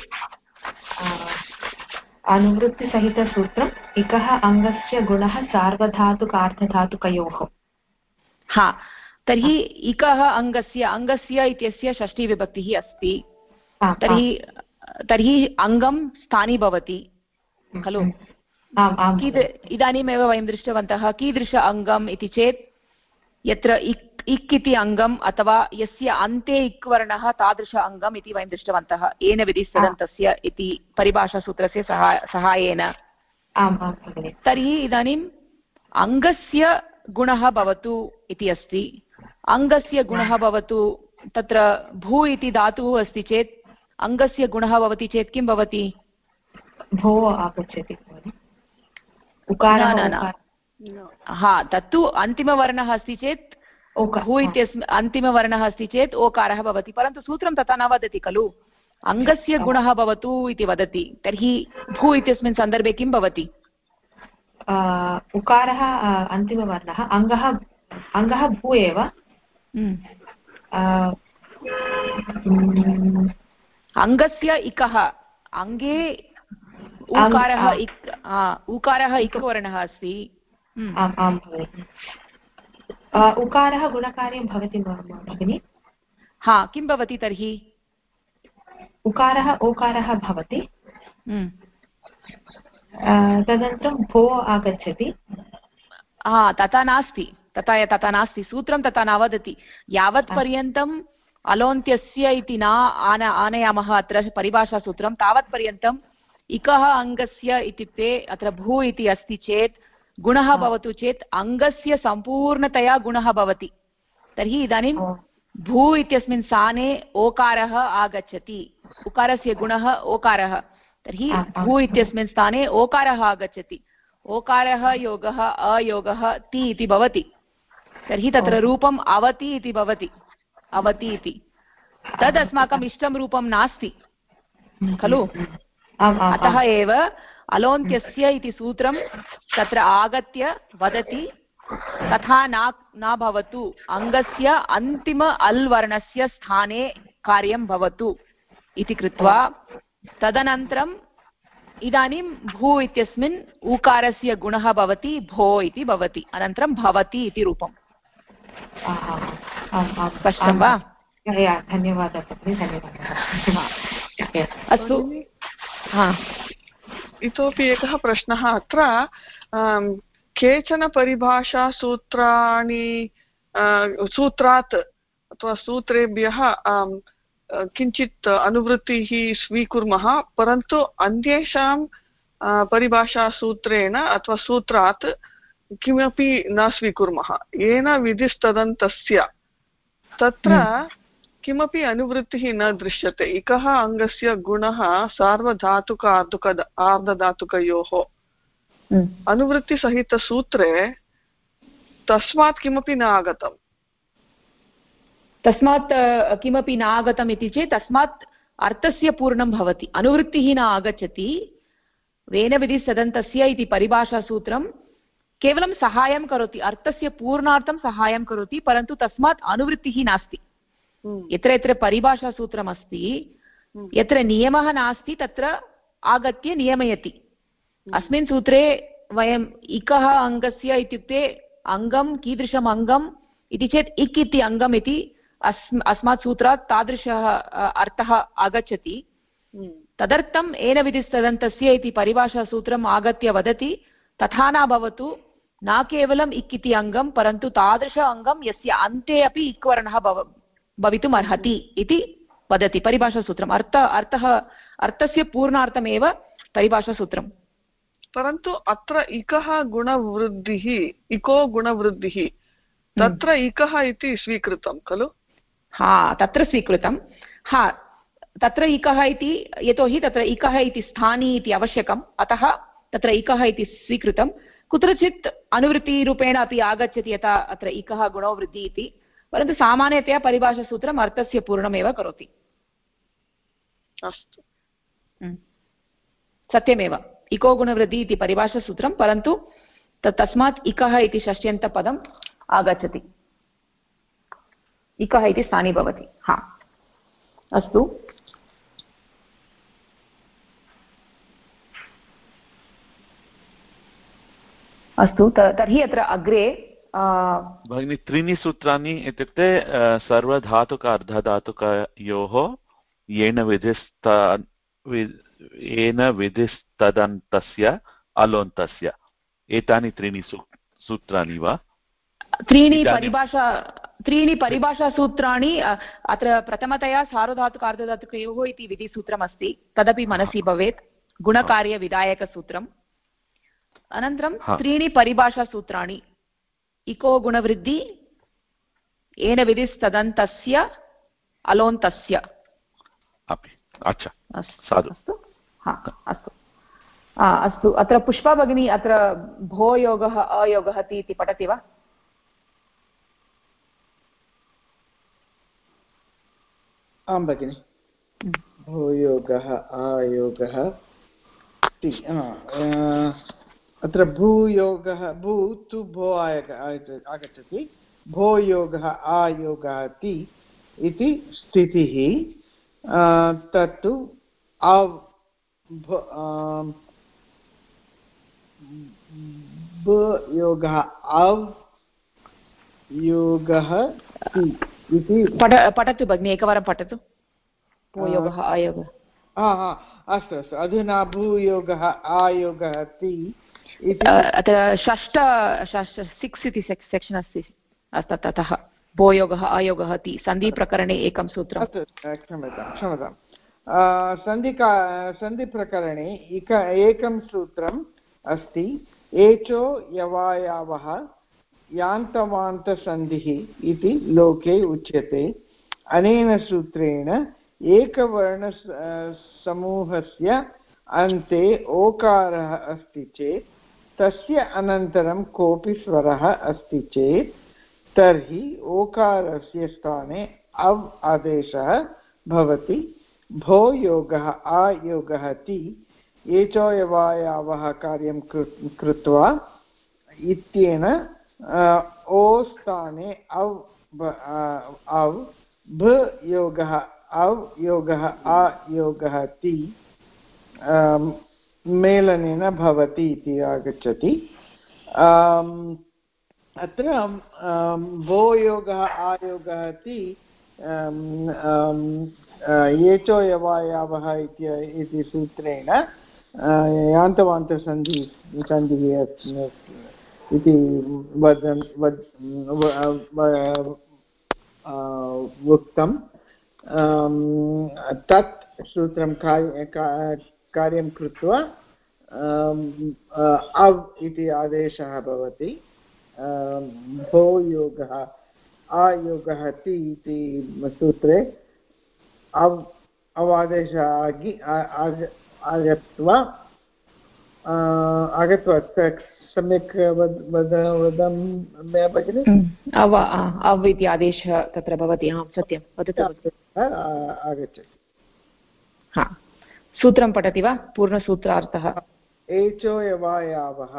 अनुवृत्तिसहितसूत्रम्, इकः अङ्गस्य गुणः सार्वधातुकार्धधातुकयोः। हा, तर्हि इकः अङ्गस्य इत्यस्य षष्ठीविभक्तिः अस्ति। तर्हि अङ्गं स्थानी भवति खलु? इदानीमेव वयं दृष्टवन्तः कीदृश अङ्गम् इति चेत् यत्र इक् इति अङ्गम् अथवा यस्य अन्ते इक् वर्णः तादृश अङ्गम् इति वयं दृष्टवन्तः येन विधिस्तदन्तस्य इति परिभाषासूत्रस्य सहायेन। तर्हि इदानीम् अङ्गस्य गुणः भवतु इति अस्ति। अङ्गस्य गुणः भवतु, तत्र भू इति धातुः अस्ति चेत् अङ्गस्य गुणः भवति चेत् किं भवति? भो आगच्छति। हा, तत्तु अन्तिमवर्णः अस्ति चेत् भू इत्यस्मिन् अन्तिमवर्णः अस्ति चेत् ओकारः भवति, परन्तु सूत्रं तथा न वदति खलु। अङ्गस्य गुणः भवतु इति वदति। तर्हि भू इत्यस्मिन् सन्दर्भे किं भवति? उकारः अन्तिमवर्णः, अङ्गः भू एव। अङ्गस्य इकः, अङ्गे उकारः इक् वर्णः अस्ति। उकारः गुणकार्यं भवति भगिनि? हा किं भवति तर्हि? उकारः ओकारः भवति, तदनन्तरं भो आगच्छति। हा तथा नास्ति, तथा नास्ति, सूत्रं तथा न वदति। यावत् पर्यन्तम् अलोन्त्यस्य इति न आनयामः अत्र परिभाषासूत्रं, तावत् पर्यन्तम् इकः अङ्गस्य इत्युक्ते अत्र भू इति अस्ति चेत् गुणः भवतु चेत् अङ्गस्य सम्पूर्णतया गुणः भवति। तर्हि इदानीं भू इत्यस्मिन् स्थाने ओकारः आगच्छति, उकारस्य गुणः ओकारः, तर्हि भू इत्यस्मिन् स्थाने ओकारः आगच्छति, ओकारः योगः अयोगः ति इति भवति। तर्हि तत्र रूपम् अवति इति भवति, अवति इति। तद् अस्माकम् इष्टं रूपं नास्ति खलु, अतः एव अलोन्त्यस्य इति सूत्रं तत्र आगत्य वदति तथा न भवतु, अङ्गस्य अन्तिम अल् वर्णस्य स्थाने कार्यं भवतु इति कृत्वा तदनन्तरम् इदानीं भू इत्यस्मिन् ऊकारस्य गुणः भवति भो इति भवति, अनन्तरं भवति इति रूपम्। स्पष्टं वा? धन्यवादः भगिनि, धन्यवादः। अस्तु, इतोपि एकः प्रश्नः अत्र। केचन परिभाषासूत्राणि सूत्रात् अथवा सूत्रेभ्यः किञ्चित् अनुवृत्तिः स्वीकुर्मः, परन्तु अन्येषां परिभाषासूत्रेण अथवा सूत्रात् किमपि न स्वीकुर्मः। येन विधिस्तदन्तस्य तत्र किमपि अनुवृत्तिः न दृश्यते। इकः अङ्गस्य गुणः सार्वधातुक आर्धधातुकयोः अनुवृत्तिसहितसूत्रे तस्मात् किमपि न आगतम्। तस्मात् किमपि न आगतम् इति चेत् तस्मात् अर्थस्य पूर्णं भवति, अनुवृत्तिः न आगच्छति। वेनविधिस्तदन्तस्य इति परिभाषासूत्रं केवलं सहायं करोति, अर्थस्य पूर्णार्थं सहायं करोति, परन्तु तस्मात् अनुवृत्तिः नास्ति। यत्र यत्र परिभाषासूत्रम् अस्ति, यत्र नियमः नास्ति तत्र आगत्य नियमयति। अस्मिन् सूत्रे वयम् इकः अङ्गस्य इत्युक्ते अङ्गं कीदृशम् अङ्गम् इति चेत् इक् इति अङ्गम् इति अस्मात् सूत्रात् तादृशः अर्थः आगच्छति। तदर्थम् येन विधिस्तदन्तस्य इति परिभाषासूत्रम् आगत्य वदति तथा न भवतु, न केवलम् इक् इति अङ्गं परन्तु तादृश अङ्गं यस्य अन्ते अपि इक् वर्णः भवितुम् अर्हति इति वदति परिभाषासूत्रम्। अर्थस्य पूर्णार्थमेव परिभाषासूत्रम्। परन्तु अत्र इकः गुणवृद्धिः, इको गुणवृद्धिः, तत्र इकः इति स्वीकृतं खलु? हा तत्र स्वीकृतं, हा तत्र इकः इति, यतोहि तत्र इकः इति स्थानी इति आवश्यकम्, अतः तत्र इकः इति स्वीकृतं। कुत्रचित् अनुवृत्तिरूपेण अपि आगच्छति यथा अत्र इकः गुणवृद्धिः इति, परन्तु सामान्यतया परिभाषासूत्रम् अर्थस्य पूर्णमेव करोति। अस्तु, सत्यमेव इको गुणवृद्धिः इति परिभाषासूत्रं, परन्तु तस्मात् इकः इति षष्ट्यन्तपदम् आगच्छति, इकः इति स्थाने भवति। हा अस्तु, अस्तु तर्हि अत्र अग्रे भगिनी त्रीणि सूत्राणि इत्युक्ते सर्वधातुक अर्धधातुकयोः येन विधिस्तदन्तस्य अलोन्तस्य, एतानि त्रीणि सूत्राणि वा? त्रीणि परिभाषासूत्राणि अत्र प्रथमतया सार्वधातुक अर्धधातुकयोः इति विधिसूत्रमस्ति, तदपि मनसि भवेत्, गुणकार्यविधायकसूत्रम्। अनन्तरं त्रीणि परिभाषासूत्राणि, इको गुणवृद्धि, येन विधिस्तदन्तस्य अलोन्तस्य। अस्तु, अत्र पुष्पा भगिनी अत्र भो योगः अयोगः ति इति पठति वा? आं भगिनि। भो योगः अयोगः ति, अत्र भूयोगः, भू तु भो आगच्छति, भो योगः अयोगः ति इति स्थितिः, तत्तु योगः अव योगः ति इति पठतु भगिनि, एकवारं पठतु। भूयोगः आयोगः। अस्तु अस्तु। अधुना भूयोगः आयोगः ति अत्र षष्ठ 6 इति सेक्षन् अस्ति, ततः भूयोगः आयोगः ति सन्धिप्रकरणे एकं सूत्रम्। क्षम्यतां। सन्धिप्रकरणे एकं सूत्रम् अस्ति। एचो यवायावः यान्तवान्तसन्धिः इति लोके उच्यते। अनेन सूत्रेण एकवर्णसमूहस्य अन्ते ओकारः अस्ति चेत् तस्य अनन्तरं कोऽपि स्वरः अस्ति चेत् तर्हि ओकारस्य स्थाने अव् आदेशः भवति। भो योगः आयोगः ति एचोयवायावः कार्यं कृत्वा इत्येन ओ स्थाने अव् भ योगः अव् योगः आयोगः ति मेलनेन भवति इति आगच्छति। अत्र भो योगः आयोगः ति एचो यवायावः इति सूत्रेण यान्तवान्तसन्धिः इति उक्तं। तत् सूत्रं कार्यं कृत्वा अव् इति आदेशः भवति। भो योगः आयोगः ति इति सूत्रे अवादेशः आगत्वा सम्यक् वदामि भगिनि। अव् इति आदेशः तत्र भवति। आं सत्यं वदतु। आगच्छति। सूत्रं पठति वा? पूर्णसूत्रार्थः। एचो यवायावः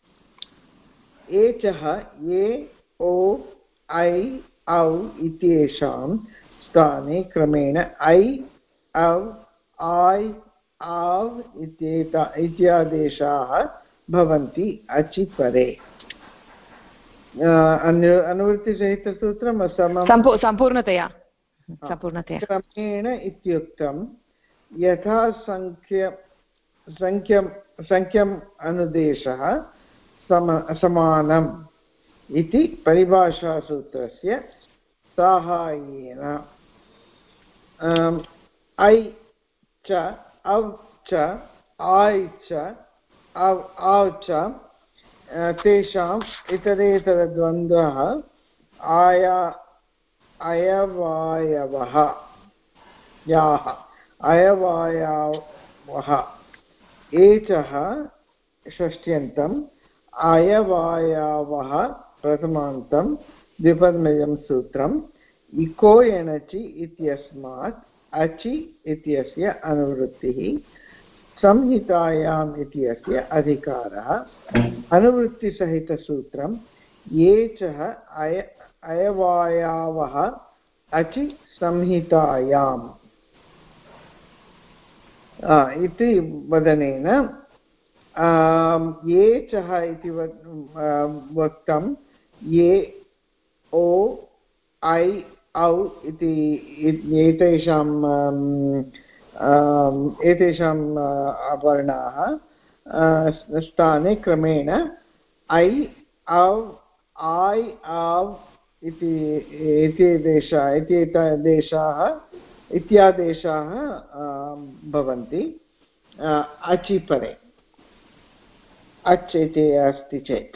एचः ए ओ ऐ औ इत्येषां स्थाने क्रमेण ऐ औ आय् आव् इत्यादेशाः भवन्ति अचि परे। अनुवृत्तिसहितसूत्रं सम्पूर्णतया क्रमेण इत्युक्तं यथा संख्यम् अनुदेशः समानम् इति परिभाषासूत्रस्य साहाय्येन ऐ च अव् च आय् च आव् च तेषाम् इतरेतरद्वन्द्वः अयवायवः एचः षष्ट्यन्तम् अयवायावः प्रथमान्तं द्विपदमेयं सूत्रम् इको एणचि इत्यस्मात् अचि इत्यस्य अनुवृत्तिः संहितायाम् इत्यस्य अधिकारः। अनुवृत्तिसहितसूत्रं एचः अयवायावः अचि संहितायाम् इति वदनेन एचः इति वक्तं ये ओ ऐ औ इति एतेषां वर्णाः स्थाने क्रमेण ऐ औ आय् आव् इत्यादेशाः भवन्ति अचि परे। अच् इति अस्ति चेत्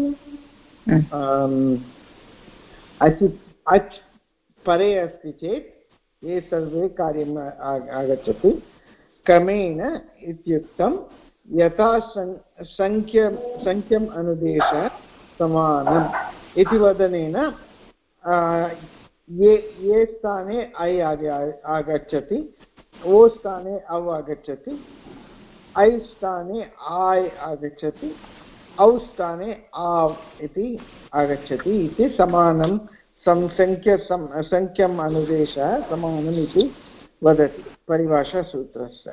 अच् परे अस्ति चेत् ये सर्वे कार्यम् आगच्छति। क्रमेण इत्युक्तं यथा संख्यम् अनुदेशः समानम् इति वदनेन ये स्थाने ऐ आगच्छति, ओ स्थाने अव् आगच्छति, ऐ स्थाने आय् आगच्छति, औ स्थाने आव् इति आगच्छति इति समानं संख्यम् अनुदेशः समानम् इति वदति परिभाषासूत्रस्य।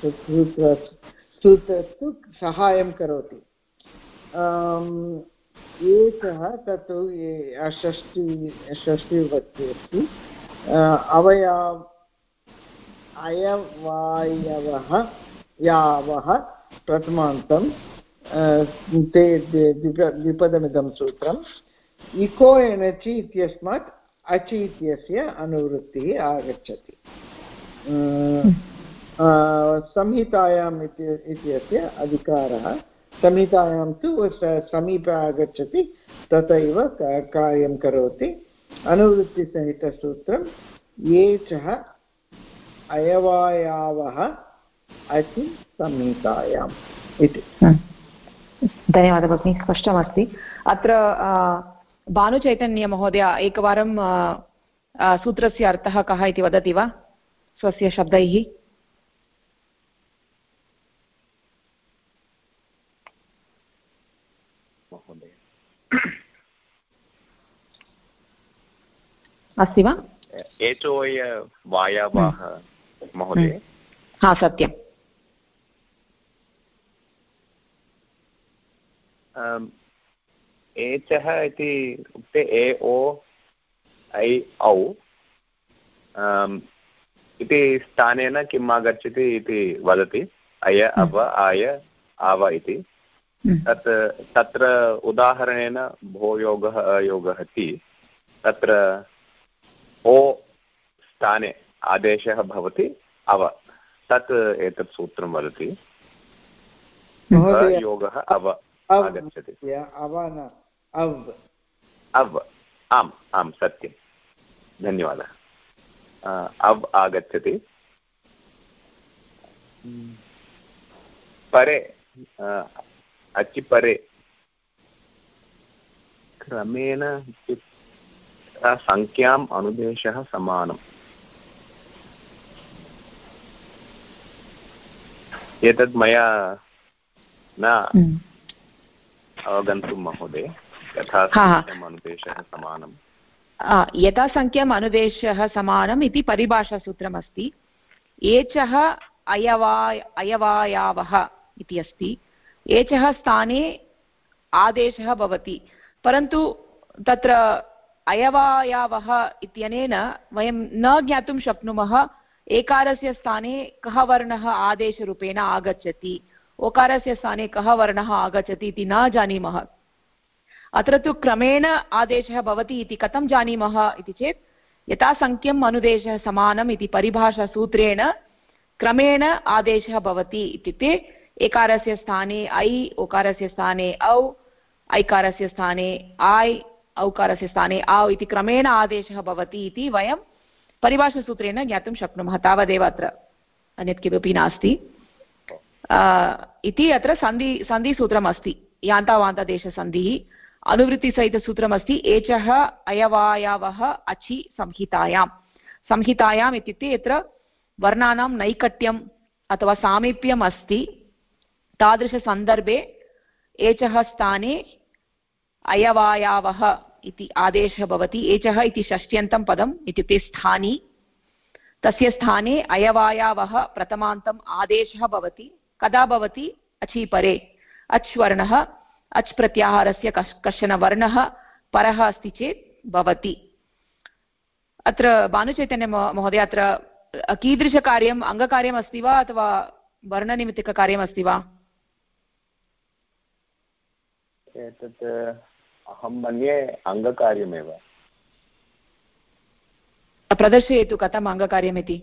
सूत्रस्तु सहायं करोति। एषः तत् षष्टिविभक्ति अस्ति अयवायवः यावः प्रथमान्तं ते द्विपदमिदं सूत्रम् इको एनचि इत्यस्मात् अचि इत्यस्य अनुवृत्तिः आगच्छति संहितायाम् इत्यस्य अधिकारः संहितायां तु समीपे आगच्छति तथैव कार्यं करोति अनुवृत्तिसहितसूत्रं ये च अयवायावः अचि संहितायाम् इति। धन्यवादः भगिनी, स्पष्टमस्ति। अत्र भानुचैतन्यमहोदय एकवारं सूत्रस्य अर्थः कः इति वदति वा स्वस्य शब्दैः? अस्ति वा? एचोय वायावाः महोदय। हा, सत्यम्। एचः इति उक्ते ए ओ ऐ औ इति स्थानेन किम् आगच्छति इति वदति। अय अव आय आव इति। तत्र उदाहरणेन भो योगः अयोगः इति तत्र ओ स्थाने आदेशः भवति अव, तत् एतत् सूत्रं वदति। योगः अव आगच्छति। अव्, आम् आम् सत्यं, धन्यवादः। अव् आगच्छति। परे अचि परे क्रमेण संख्याम् अनुदेशः समानम्। एतद् मया न अवगन्तुं महोदय, यथा संख्याम् अनुदेशः समानम्। यथा संख्याम् अनुदेशः समानम् इति परिभाषासूत्रमस्ति। एचः अयवायावः इति अस्ति। एचः स्थाने आदेशः भवति, परन्तु तत्र अयवायावः इत्यनेन वयं न ज्ञातुं शक्नुमः एकारस्य स्थाने कः वर्णः आदेशरूपेण आगच्छति, ओकारस्य स्थाने कः वर्णः आगच्छति इति न जानीमः। अत्र तु क्रमेण आदेशः भवति इति कथं जानीमः इति चेत् यथा संख्यम् अनुदेशः समानम् इति परिभाषासूत्रेण क्रमेण आदेशः भवति। इत्युक्ते एकारस्य स्थाने ऐ, ओकारस्य स्थाने औ, ऐकारस्य स्थाने आय्, औकारस्य स्थाने आव् इति क्रमेण आदेशः भवति इति वयं परिभाषासूत्रेण ज्ञातुं शक्नुमः। तावदेव, अत्र अन्यत् किमपि नास्ति इति। अत्र सन्धिसूत्रमस्ति, यान्तावान्तादेशसन्धिः। अनुवृत्तिसहितसूत्रमस्ति एचः अयवायावः अचि संहितायाम्। संहितायाम् इत्युक्ते यत्र वर्णानां नैकट्यम् अथवा सामीप्यम् अस्ति तादृशसन्दर्भे एचः स्थाने अयवायावः इति आदेशः भवति। एचः इति षष्ट्यन्तं पदम्, इत्युक्ते स्थानी। तस्य स्थाने अयवायावः प्रथमान्तम् आदेशः भवति। कदा भवति? अचि परे। अच् वर्णः, अच् प्रत्याहारस्य कश्चन वर्णः परः अस्ति चेत् भवति। अत्र भानुचैतन्य महोदय, अत्र कीदृशकार्यम्, अङ्गकार्यम् अस्ति वा अथवा वर्णनिमित्तककार्यमस्ति वा? एतत् अहं मन्ये अङ्गकार्यमेव। प्रदर्शयतु कथम् अङ्गकार्यमिति।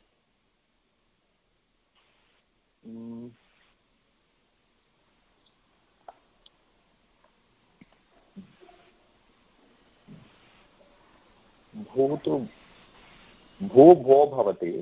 भू तु भू भो भवति।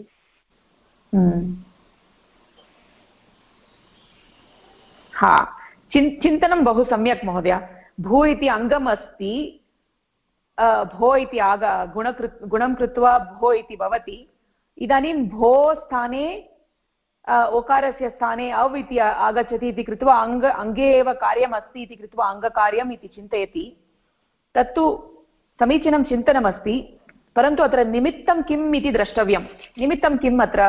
हा, चिन्तनं बहु सम्यक् महोदय। भू इति अङ्गम् अस्ति, भो इति गुणं कृत्वा भो इति भवति। इदानीं भो स्थाने ओकारस्य स्थाने अव् इति आगच्छति इति कृत्वा अङ्गे एव कार्यम् अस्ति इति कृत्वा अङ्गकार्यम् इति चिन्तयति। तत्तु समीचीनं चिन्तनमस्ति, परन्तु अत्र निमित्तं किम् इति द्रष्टव्यं। निमित्तं किम्? अत्र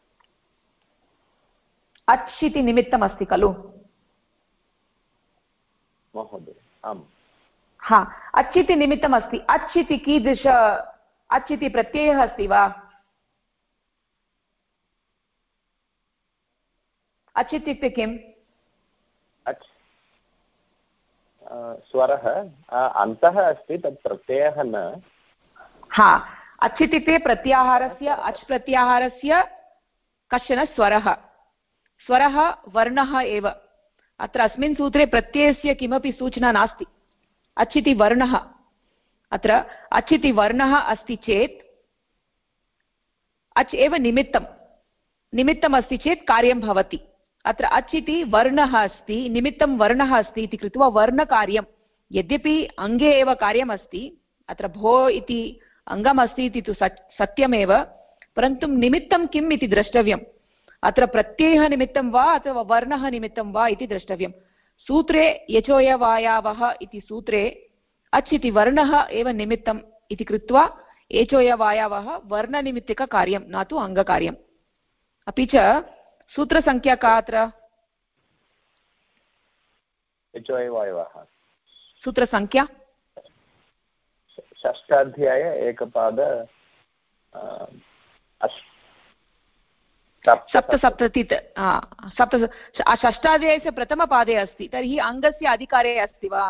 अच् इति निमित्तमस्ति खलु। महोदय आम् हा अच् इति निमित्तम् अस्ति अच् इति कीदृश अच् इति प्रत्ययः अस्ति वा अच् इत्युक्ते किम् अच् स्वरः अन्तः अस्ति तत् प्रत्ययः न हा अच् इत्युक्ते प्रत्याहारस्य अच् प्रत्याहारस्य कश्चन स्वरः स्वरः वर्णः एव अत्र अस्मिन् सूत्रे प्रत्ययस्य किमपि सूचना नास्ति अच् इति वर्णः अत्र अच् इति वर्णः अस्ति चेत् अच् एव निमित्तम् अस्ति चेत् कार्यं भवति अत्र अच् इति वर्णः अस्ति निमित्तं वर्णः अस्ति इति कृत्वा वर्णकार्यं यद्यपि अङ्गे एव कार्यम् अस्ति अत्र भो इति अङ्गम् अस्ति इति तु सत्यमेव परन्तु निमित्तं किम् इति द्रष्टव्यम् अत्र प्रत्ययः निमित्तं वा अथवा वर्णः निमित्तं वा इति द्रष्टव्यं सूत्रे यचोयवायावः इति सूत्रे अच् इति वर्णः एव निमित्तम् इति कृत्वा एचोयवायावः वर्णनिमित्तिककार्यं न तु अङ्गकार्यम् अपि च सूत्रसङ्ख्या का अत्र एचोयवायवः सूत्रसङ्ख्या षष्ठाध्याय एकपाद षष्ठाध्यायस्य प्रथमपादे अस्ति तर्हि अङ्गस्य अधिकारे अस्ति वा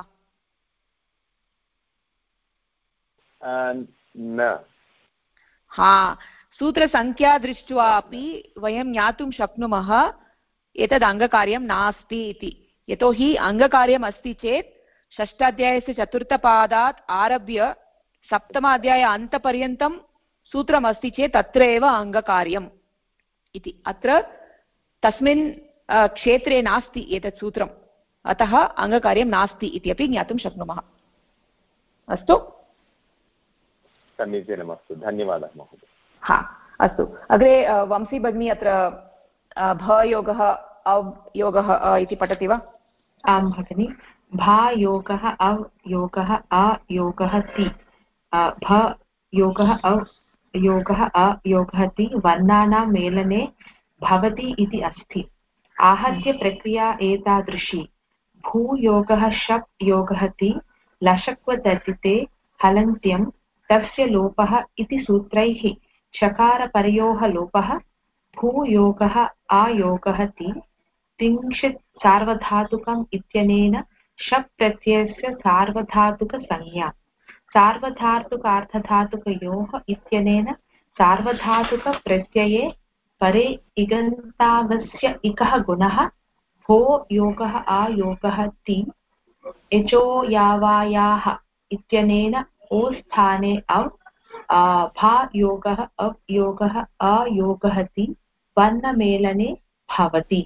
न हा सूत्रसङ्ख्या दृष्ट्वा अपि वयं ज्ञातुं शक्नुमः एतद् अङ्गकार्यं नास्ति इति यतोहि अङ्गकार्यम् अस्ति चेत् षष्ठाध्यायस्य चतुर्थपादात् आरभ्य सप्तमाध्याय अन्तपर्यन्तं सूत्रमस्ति चेत् तत्र एव अङ्गकार्यम् इति अत्र तस्मिन् क्षेत्रे नास्ति एतत् सूत्रम् अतः अङ्गकार्यं नास्ति इति अपि ज्ञातुं शक्नुमः अस्तु समीचीनमस्तु धन्यवादः महोदय हा अस्तु अग्रे वंशी भगिनी अत्र भयोगः अवयोगः इति पठति वा आं भगिनि भायोगः अवयोगः अयोगः ति भयोगः अवयोगः अयोगः ति वर्णानां मेलने भवति इति अस्ति आहत्य प्रक्रिया एतादृशी भूयोगः शप् योगः ति लशक्वतर्जिते हलन्त्यं तस्य लोपः इति सूत्रैः शकारपरयोः लोपः भूयोगः आयोगः ति तिंशित् सार्वधातुकम् इत्यनेन शप् प्रत्ययस्य सार्वधातुकसंज्ञा सार्वधातुकार्धधातुकयोः इत्यनेन सार्वधातुकप्रत्यये परे इगन्तावस्य इकः गुणः भो योगः आयोगः ति एचो यावायाः इत्यनेन ओ स्थाने अव् भा योगः अवयोगः अयोगः ति वर्णमेलने भवति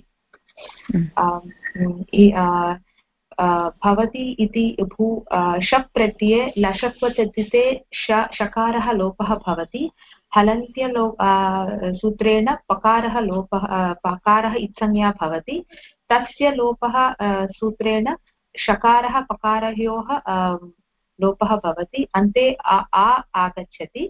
भवति इति भू शप् प्रत्यये लशक्वतद्धिते शकारः लोपः भवति हलन्त्य सूत्रेण पकारः लोपः पकारः इत्संज्ञा भवति तस्य लोपः सूत्रेण शकारः पकारयोः लोपः भवति अन्ते आ आगच्छति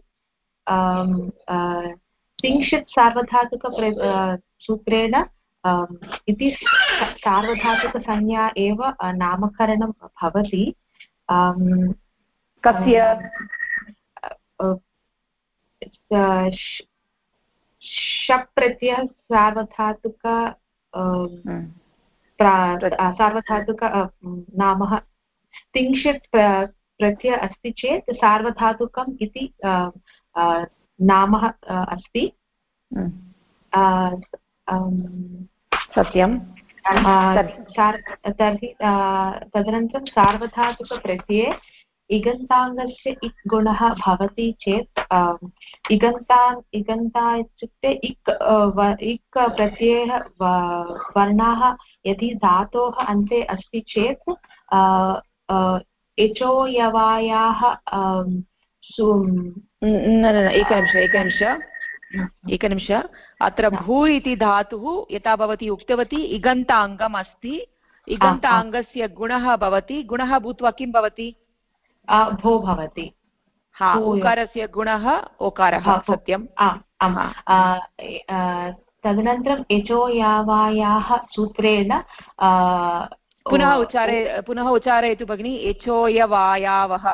तिंशित् सार्वधातुक सूत्रेण इति सार्वधातुकसंज्ञा एव नामकरणं भवति कस्य शप् प्रत्ययः सार्वधातुक सार्वधातुक नामः तिंशित् प्रत्ययः अस्ति चेत् सार्वधातुकम् इति नामः अस्ति सत्यं तर्हि तदनन्तरं सार्वधातुकप्रत्यये इगन्ताङ्गस्य इक् गुणः भवति चेत् इगन्ता इत्युक्ते इक् प्रत्ययः वर्णाः यदि धातोः अन्ते अस्ति चेत् एचोयवायाः एकनिमिष अत्र भू इति धातुः यथा भवती उक्तवती इगन्ताङ्गम् अस्ति इगन्ताङ्गस्य गुणः भवति गुणः भूत्वा किं भवति भो भवति हा उकारस्य गुणः ओकारः सत्यं तदनन्तरम् एचो यावायाः सूत्रेण पुनः उच्चारयतु भगिनि एचोयवायावः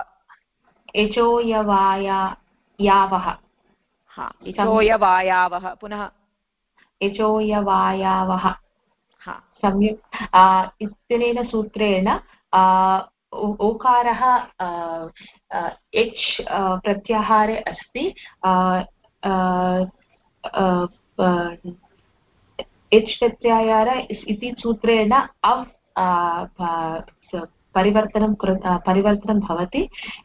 एचोयवायावः हा एचोयवायावः पुनः एचोयवायावः सम्यक् इत्यनेन सूत्रेण ओकारः एच् प्रत्याहारे अस्ति एच् प्रत्याहार इति सूत्रेण अव् परिवर्तनं भवति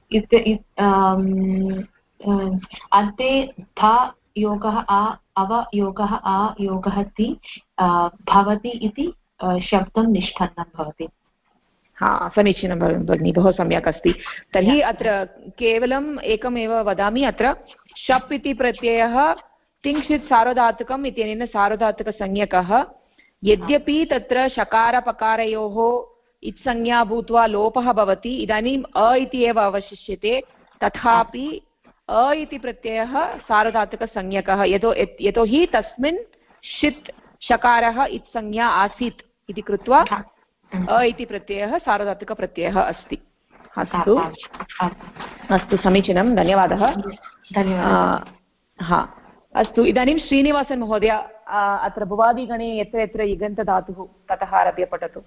अन्ते ध योगः अवयोगः अयोगः ति भवति इति शब्दं निष्पन्नं भवति। हा समीचीनं भगिनि बहु सम्यक् अस्ति। तर्हि अत्र केवलम् एकमेव वदामि अत्र शप् इति प्रत्ययः तिङ्क्षित् सार्वधातुकम् इत्यनेन सार्वधातुकसंज्ञकः यद्यपि तत्र शकारपकारयोः इत्संज्ञा भूत्वा लोपः भवति इदानीम् अ इति एव अवशिष्यते तथापि अ इति प्रत्ययः सार्वधातुकसंज्ञकः यतोहि तस्मिन् षित् शकारः इत्संज्ञा आसीत् इति कृत्वा अ इति प्रत्ययः सार्वधातुकप्रत्ययः अस्ति। अस्तु अस्तु समीचीनं धन्यवादः। हा अस्तु इदानीं श्रीनिवासन् महोदय अत्र भुवादिगणे यत्र यत्र इगन्तधातुः ततः आरभ्य पठतु।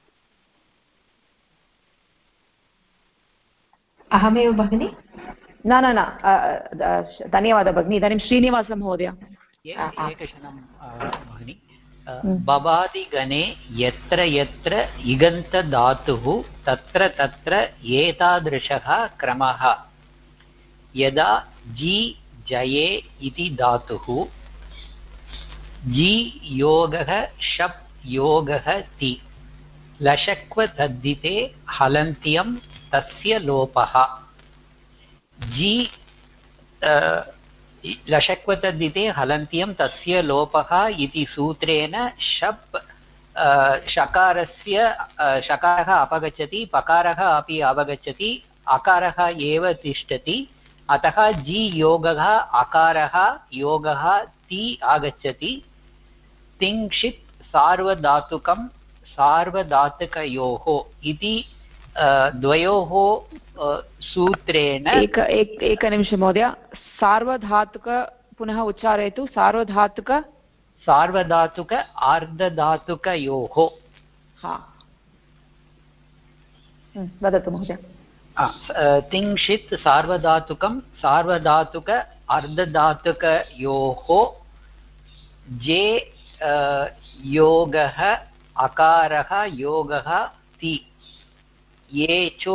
अहमेव भगिनि न न न धन्यवादः भगिनि। इदानीं श्रीनिवासन् महोदय एकक्षणं भगिनि भवादिगणे यत्र यत्र इगन्तधातुः तत्र तत्र एतादृशः क्रमः यदा जी जये इति धातुः जी योगः शप् योगः ति लशक्वतद्धिते हलन्त्यं तस्य लोपः जी लशक्वतद्धिते हलन्त्यं तस्य लोपः इति सूत्रेण शप् शकारः अपगच्छति पकारः अपि अवगच्छति अकारः एव तिष्ठति अतः जी योगः अकारः योगः ति आगच्छति तिङ्क्षित् सार्वधातुकं सार्वधातुकयोः इति द्वयोः सूत्रेण एकनिमिषं महोदय सार्वधातुक पुनः उच्चारयतु सार्वधातुक अर्धधातुकयोः वदतु महोदय। तिङ्क्षित् सार्वधातुकं सार्वधातुक अर्धधातुकयोः जे योगः अकारः योगः ति येचो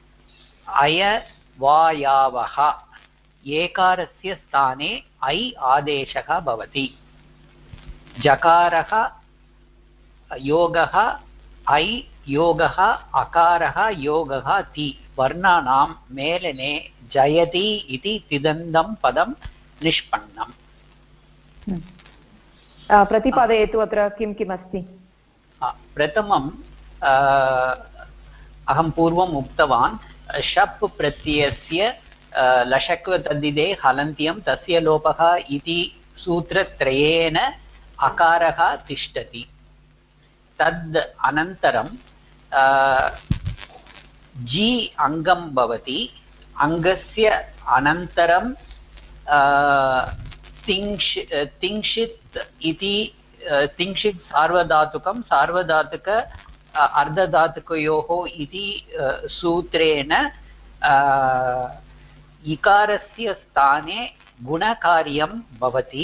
अयवायावः एकारस्य स्थाने ऐ आदेशः भवति जकारः योगः ऐ योगः अकारः योगः ति वर्णानां मेलने जयति इति तिदन्तं पदं निष्पन्नम्। प्रतिपादयतु अत्र किं किम् अस्ति। प्रथमम् अहं पूर्वम् उक्तवान् शप् प्रत्ययस्य लशक्वतद्धिते हलन्त्यं तस्य लोपः इति सूत्रत्रयेण अकारः तिष्ठति तद् अनन्तरं जी अङ्गं भवति अङ्गस्य अनन्तरं तिङ्क्षित् इति तिङ्क्षित् सार्वधातुकं सार्वधातुक अर्धधातुकयोः इति सूत्रेण इकारस्य स्थाने गुणकार्यं भवति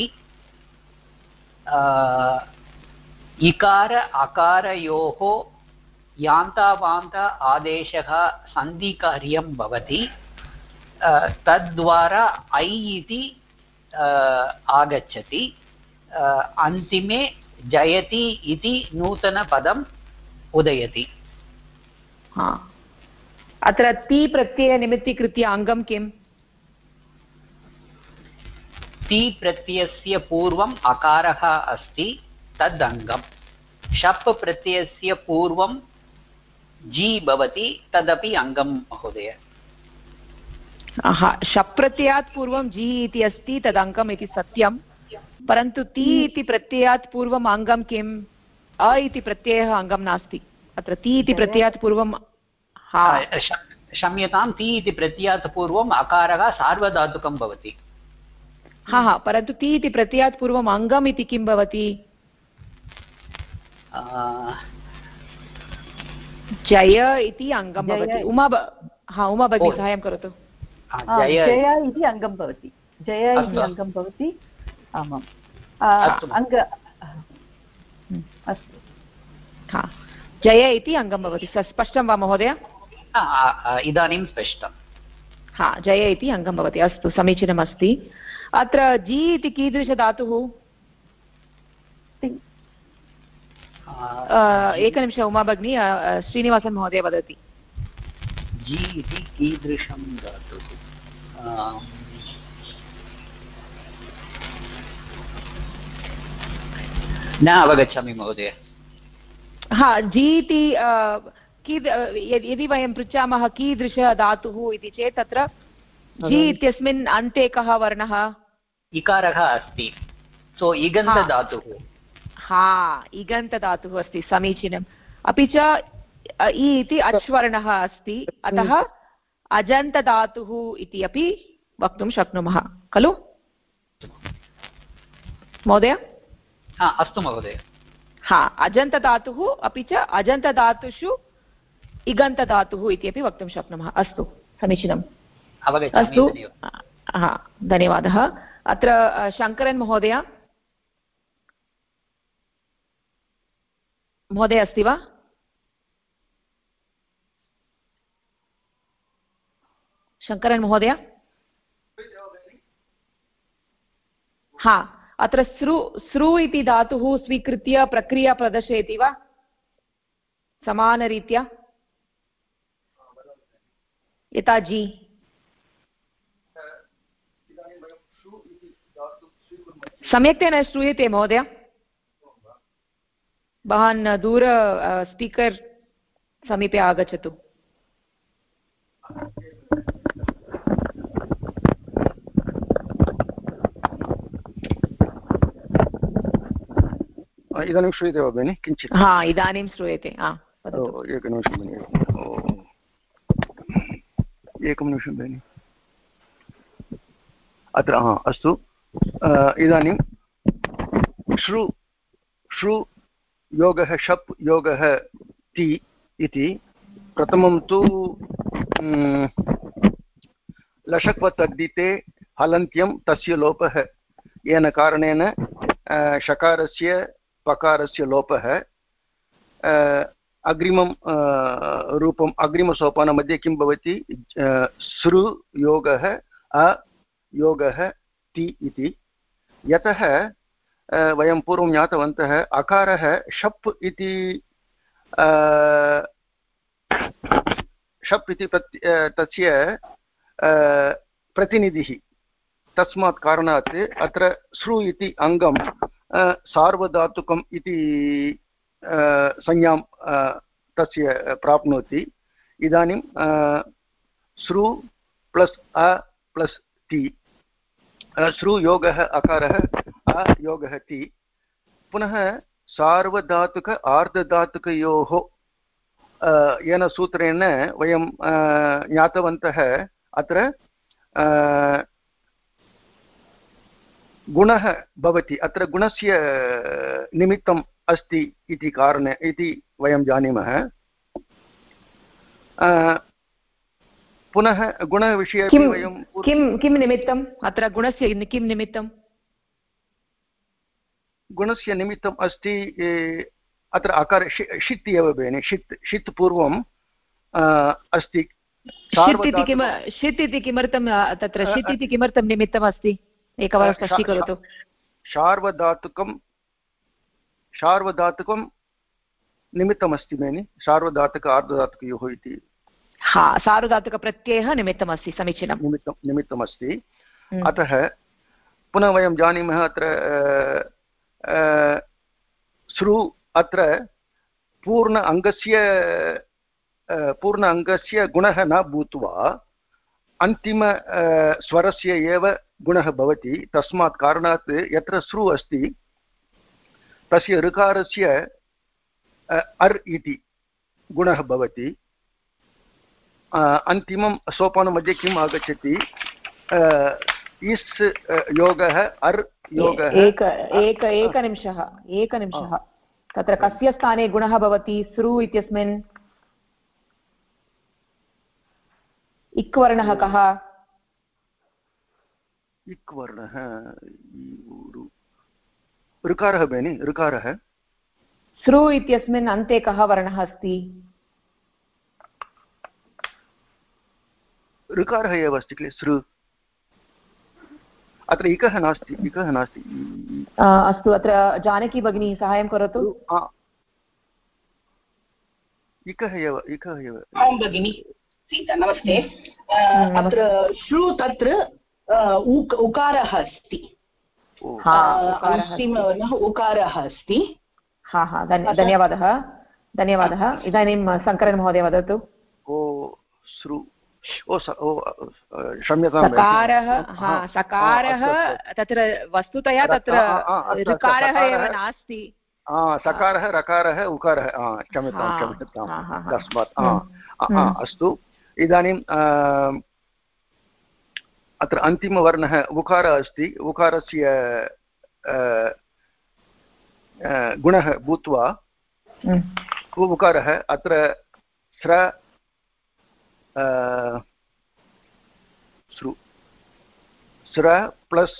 इकार अकारयोः यान्तावान्त आदेशः सन्धिकार्यं भवति तद्वारा ऐ इति आगच्छति अन्तिमे जयति इति नूतनपदम् उदयति। अत्र ति प्रत्ययनिमित्तीकृत्य अङ्गं किम्? ति प्रत्ययस्य पूर्वम् अकारः अस्ति तद् अङ्गम् शप् प्रत्ययस्य पूर्वं जी भवति तदपि अङ्गं महोदय। शप् प्रत्ययात् पूर्वं जी इति अस्ति तद् अङ्गम् इति सत्यं परन्तु ति इति प्रत्ययात् पूर्वम् अङ्गं किम्? अ इति प्रत्ययः अङ्गं नास्ति अत्र ति इति प्रत्ययात् पूर्वं क्षम्यतां ति इति प्रत्ययात् पूर्वम् अकारः सार्वधातुकं भवति परन्तु ति इति प्रत्ययात् पूर्वम् अङ्गम् इति किं भवति जय इति अङ्गं भवति उमा भगिनी साहाय्यं करोतु जय इति अङ्गं भवति जय इति अङ्गं भवति आमाम् अङ्ग अस्तु जय इति अङ्गं भवति स्पष्टं वा महोदय इदानीं स्पष्टं जय इति अङ्गं भवति अस्तु समीचीनमस्ति अत्र जी इति कीदृशधातुः एकनिमिषम् उमा भगिनी श्रीनिवासन् महोदय वदति जी इति कीदृशं धातुः न अवगच्छामि महोदय जी इति यदि वयं पृच्छामः कीदृशधातुः इति चेत् तत्र जी इत्यस्मिन् अन्ते कः वर्णः इकारः अस्ति सो इगन्तधातुः इगन्तधातुः अस्ति समीचीनम् अपि च इ इति अच्वर्णः अस्ति अतः अजन्तधातुः इति अपि वक्तुं शक्नुमः खलु महोदय अस्तु महोदय अजन्तधातुः अपि च अजन्तधातुषु इगन्तधातुः इति अपि वक्तुं शक्नुमः अस्तु समीचीनम् अस्तु धन्यवादः अत्र शङ्करन् महोदय अस्ति वा शङ्करन् महोदय अत्र सृ इति धातुः स्वीकृत्य प्रक्रिया प्रदर्शयति वा समानरीत्या यथा जी सम्यक्तेन श्रूयते महोदय भवान् दूर स्पीकर् समीपे आगच्छतु इदानीं श्रूयते वा भगिनि किञ्चित् इदानीं श्रूयते एकनिमिषं भगिनि एकं निमिषं भगिनि अत्र अस्तु इदानीं श्रु योगः शप् योगः ति इति प्रथमं तु लषक्वतद्धिते हलन्त्यं तस्य लोपः येन कारणेन शकारस्य पकारस्य लोपः अग्रिमं रूपम् अग्रिमसोपानमध्ये किं भवति सृ योगः अयोगः ति इति यतः वयं पूर्वं ज्ञातवन्तः अकारः शप् इति तस्य प्रतिनिधिः तस्मात् कारणात् अत्र सृ इति अङ्गं सार्वधातुकम् इति संज्ञां तस्य प्राप्नोति इदानीं सृ प्लस् अ प्लस् ति सृ योगः अकारः अयोगः ति पुनः सार्वधातुक आर्धधातुकयोः येन सूत्रेण वयं ज्ञातवन्तः अत्र गुणः भवति अत्र गुणस्य निमित्तम् अस्ति इति कारणे इति वयं जानीमः पुनः गुणविषये वयं किं निमित्तम् अत्र गुणस्य किं निमित्तं गुणस्य निमित्तम् अस्ति अत्र अकार षित् एव भगिनि षित् पूर्वम् अस्ति षित् इति किमर्थं तत्र षित् इति किमर्थं निमित्तम् अस्ति एकवारं स्पष्टीकरोतु सार्वधातुकं निमित्तमस्ति भगिनि सार्वधातुक आर्धधातुकयोः इति सार्वधातुकप्रत्ययः निमित्तमस्ति समीचीनं निमित्तमस्ति अतः पुनः वयं जानीमः अत्र सृ अत्र पूर्ण अङ्गस्य गुणः न भूत्वा अन्तिम स्वरस्य एव गुणः भवति तस्मात् कारणात् यत्र सृ अस्ति तस्य ऋकारस्य अर् इति गुणः भवति अन्तिमं सोपानमध्ये किम् आगच्छति इस् योगः अर् योगः एकनिमिषः तत्र कस्य स्थाने गुणः भवति सृ इत्यस्मिन् इक् वर्णः कः इक् वर्णः ऋकारः बेनि ऋकारः सृ इत्यस्मिन् अन्ते कः वर्णः अस्ति ऋकारः एव अस्ति किल सृ अत्र इकः नास्ति अस्तु अत्र जानकी भगिनी साहाय्यं करोतु इकः एव आं भगिनि सीता नमस्ते अत्र श्रु तत्र उकारः अस्ति अन्तिमवर्णः उकारः अस्ति धन्यवादः इदानीं शङ्करन् महोदय वदतु क्षम्यतां सकारः तत्र वस्तुतया तत्र ऋकारः एव नास्ति सकारः रकारः उकारः क्षम्यतां तस्मात् अस्तु इदानीं अत्र अन्तिमवर्णः उकारः अस्ति उकारस्य गुणः भूत्वा उकारः अत्र स्र प्लस्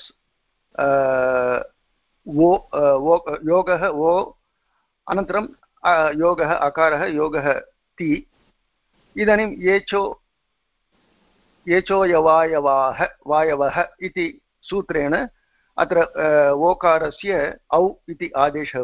योगः ओ अनन्तरं योगः अकारः योगः ति इदानीं वायवः इति सूत्रेण अत्र ओकारस्य औ इति आदेशः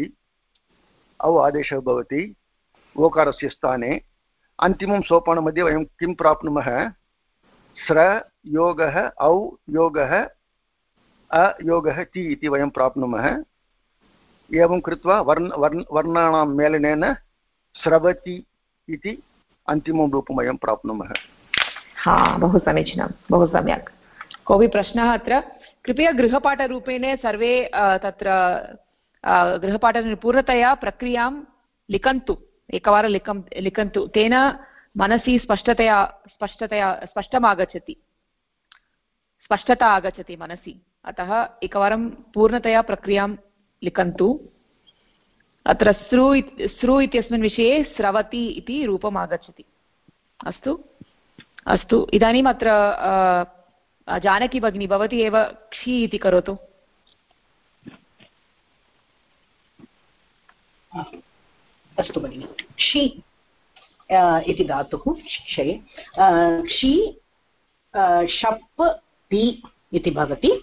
भवति ओकारस्य स्थाने अन्तिमं सोपानमध्ये वयं किं प्राप्नुमः स्र योगः औ योगः अयोगः ति इति वयं प्राप्नुमः एवं कृत्वा वर्णानां मेलनेन स्रवति इति अन्तिमं रूपं वयं प्राप्नुमः बहु समीचीनं बहु सम्यक् कोऽपि प्रश्नः अत्र कृपया गृहपाठरूपेण सर्वे तत्र गृहपाठेन पूर्णतया प्रक्रियां लिखन्तु एकवारं लिखन्तु तेन मनसि स्पष्टता आगच्छति मनसि अतः एकवारं पूर्णतया प्रक्रियां लिखन्तु अत्र सृ इत्यस्मिन् विषये स्रवति इति रूपम् आगच्छति अस्तु इदानीम् अत्र जानकी भगिनी भवती एव क्षि इति करोतु अस्तु भगिनि क्षि इति धातुः क्षये क्षि शप् ति इति भवति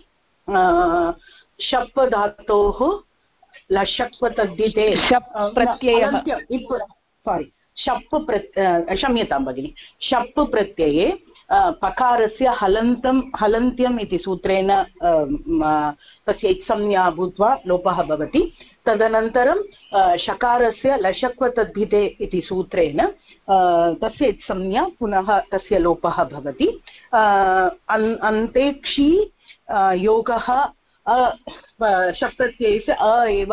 शप् धातोः लशक्व तद्धिते प्रत्ययः क्षम्यतां भगिनि शप् प्रत्यये पकारस्य हलन्त्यम् इति सूत्रेण तस्य इत्संज्ञा भूत्वा लोपः भवति तदनन्तरं शकारस्य लशक्वतद्धिते इति सूत्रेण तस्य इत्संज्ञा पुनः तस्य लोपः भवति अन्ते क्षि योगः शप्रत्ययस्य एव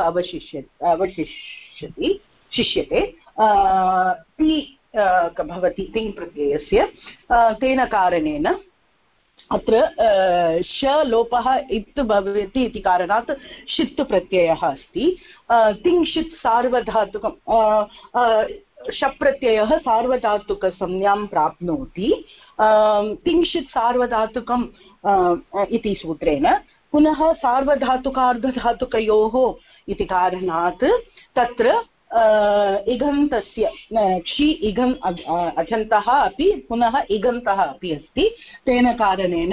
शिष्यते ति भवति तिङ् प्रत्ययस्य तेन कारणेन अत्र श लोपः इत् भवति इति कारणात् षित् प्रत्ययः अस्ति तिङ्षित् सार्वधातुकं शप्रत्ययः सार्वधातुकसंज्ञां प्राप्नोति तिङ्षित् सार्वधातुकम् इति सूत्रेण पुनः सार्वधातुकार्धधातुकयोः इति कारणात् तत्र इगन्तस्य क्षि इगन् अजन्तः अपि पुनः इगन्तः अपि अस्ति तेन कारणेन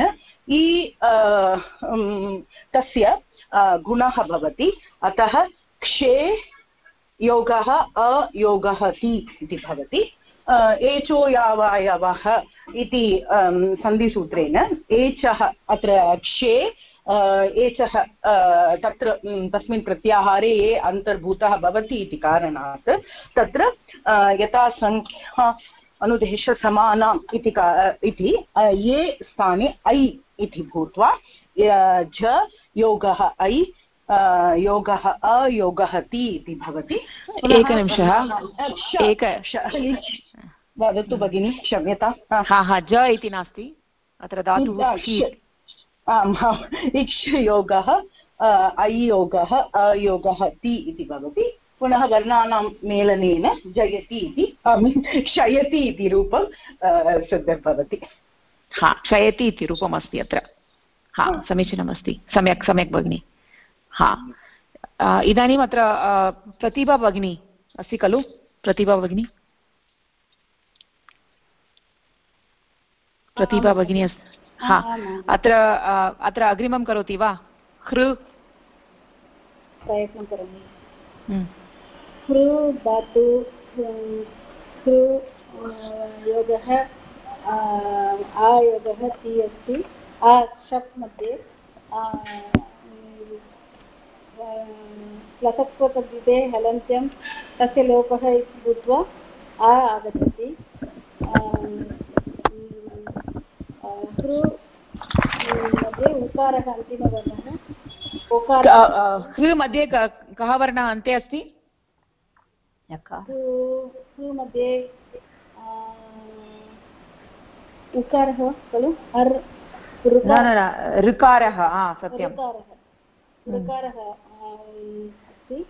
तस्य गुणः भवति अतः क्षे योगः अयोगः ति इति भवति एचो यावायवः इति सन्धिसूत्रेण एचः अत्र क्षे एचः तत्र तस्मिन् प्रत्याहारे ये अन्तर्भूतः भवति इति कारणात् तत्र यथा संख्या अनुदेशसमानाम् इति ये स्थाने ऐ इति भूत्वा झ योगः ऐ योगः अयोगः ति इति भवति। एकनिमिषः वदतु भगिनि, क्षम्यतां। ज इति नास्ति अत्र धातुः। इक्ष योगः अयोगः अयोगः ति इति भवति। पुनः वर्णानां मेलनेन जयति इति क्षयति इति रूपं सिद्धर्भवति। क्षयति इति रूपम् अस्ति अत्र। समीचीनमस्ति, सम्यक् सम्यक् भगिनि। इदानीम् अत्र प्रतिभा भगिनी अस्ति खलु? प्रतिभा भगिनी, प्रतिभा भगिनी अस्ति। अत्र अग्रिमं करोति वा? हृ प्रयत्नं करोमि। हृ धातु हृ योगः आयोगः ति अस्ति। शप् मध्ये लसत्वतद्धिते हलन्त्यं तस्य लोपः इति भूत्वा आ आगच्छति। हृ मध्ये उकारः अन्तिमवर्णः। हृ मध्ये कः वर्णः अन्ते अस्ति? हृ मध्ये उकारः खलु? ऋकारः। सत्यं, ऋकारः अस्ति।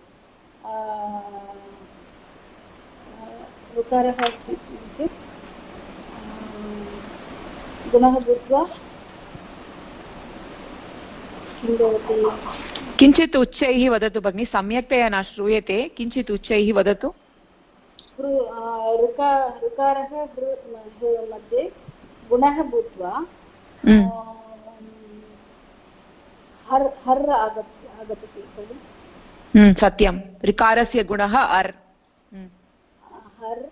ऋकारः अस्ति चेत् गुणः भूत्वा किं भवति? किञ्चित् उच्चैः वदतु भगिनि, सम्यक्तया न श्रूयते, किञ्चित् उच्चैः वदतु। ऋकारः मध्ये गुणः भूत्वा हर् आगच्छति खलु? सत्यं, ऋकारस्य गुणः अर्। हर्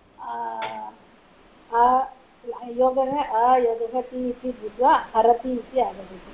योगः अयोगः ति इति भूत्वा हरति इति आगच्छति।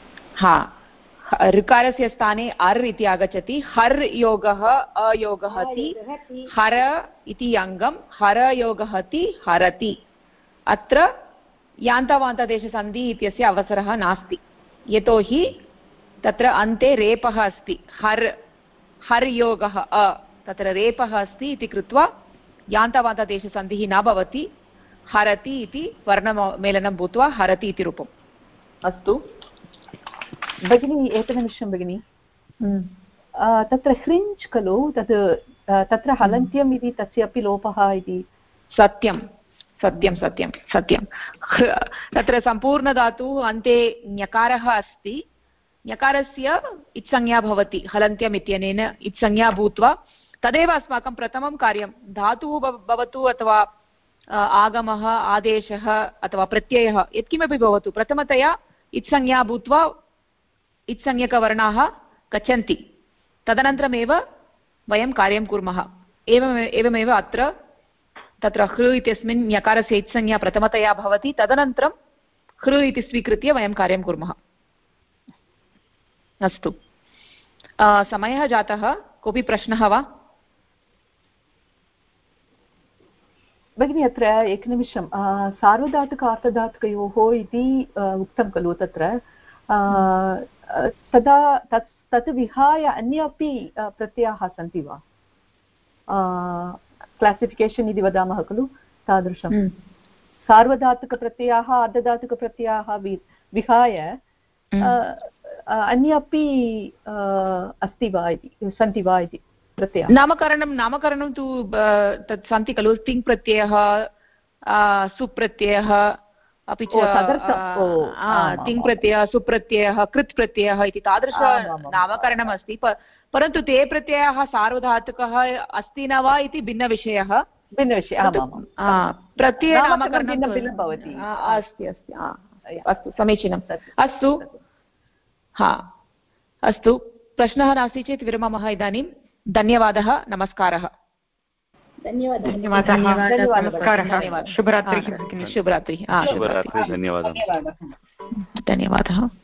ऋकारस्य स्थाने अर् इति आगच्छति। हर् योगः अयोगः ति, हर इति अङ्गं, हर योगः ति हरति। अत्र यान्तवान्तदेशसन्धि इत्यस्य अवसरः नास्ति, यतोहि तत्र अन्ते रेपः अस्ति। हर् योगः अ, तत्र रेपः अस्ति इति कृत्वा यान्तवान्तदेशसन्धिः न भवति। हरति इति वर्णमेलनं भूत्वा हरति इति रूपम्। अस्तु भगिनी, एकनिमिषं भगिनि। तत्र ह्रिञ्च् खलु, तत्र हलन्त्यम् इति तस्य अपि लोपः इति। सत्यं सत्यं सत्यं सत्यं। तत्र सम्पूर्णधातुः अन्ते ञकारः अस्ति। ञकारस्य इत्संज्ञा भवति हलन्त्यम् इत्यनेन इत्संज्ञा भूत्वा। तदेव अस्माकं प्रथमं कार्यं। धातुः भवतु अथवा आगमः, आदेशः अथवा प्रत्ययः यत्किमपि भवतु, प्रथमतया इत्संज्ञा भूत्वा इत्संज्ञकवर्णाः गच्छन्ति, तदनन्तरमेव वयं कार्यं कुर्मः। एवमेव अत्र तत्र हृ इत्यस्मिन् ञकारस्य इत्संज्ञा प्रथमतया भवति, तदनन्तरं हृ इति स्वीकृत्य वयं कार्यं कुर्मः। अस्तु, समयः जातः। कोऽपि प्रश्नः वा भगिनी? अत्र एकनिमिषं, सार्वधातुक आर्धधातुकयोः इति उक्तं खलु तत्र, तदा तत् विहाय अन्य अपि प्रत्ययाः सन्ति वा? क्लासिफिकेशन् इति वदामः खलु, तादृशं सार्वधातुकप्रत्ययाः अर्धधातुकप्रत्ययाः विहाय अन्य अपि अस्ति वा इति, सन्ति वा इति प्रत्ययः? नामकरणं तु तत् सन्ति खलु। तिङ् प्रत्ययः, सुप्रत्ययः, अपि च तिङ् प्रत्ययः, सुप्रत्ययः, कृत् प्रत्ययः इति तादृश नामकरणम् अस्ति। परन्तु ते प्रत्ययाः सार्वधातुकः अस्ति न वा इति भिन्नविषयः। प्रत्ययनामकरणं भवति। अस्ति अस्ति, अस्तु, समीचीनम्। अस्तु, अस्तु, प्रश्नः नास्ति चेत् विरमामः इदानीं। धन्यवादः, नमस्कारः। धन्यवादः, नमस्कारः, शुभरात्रिः। शुभरात्रिः, धन्यवादः। धन्यवादः।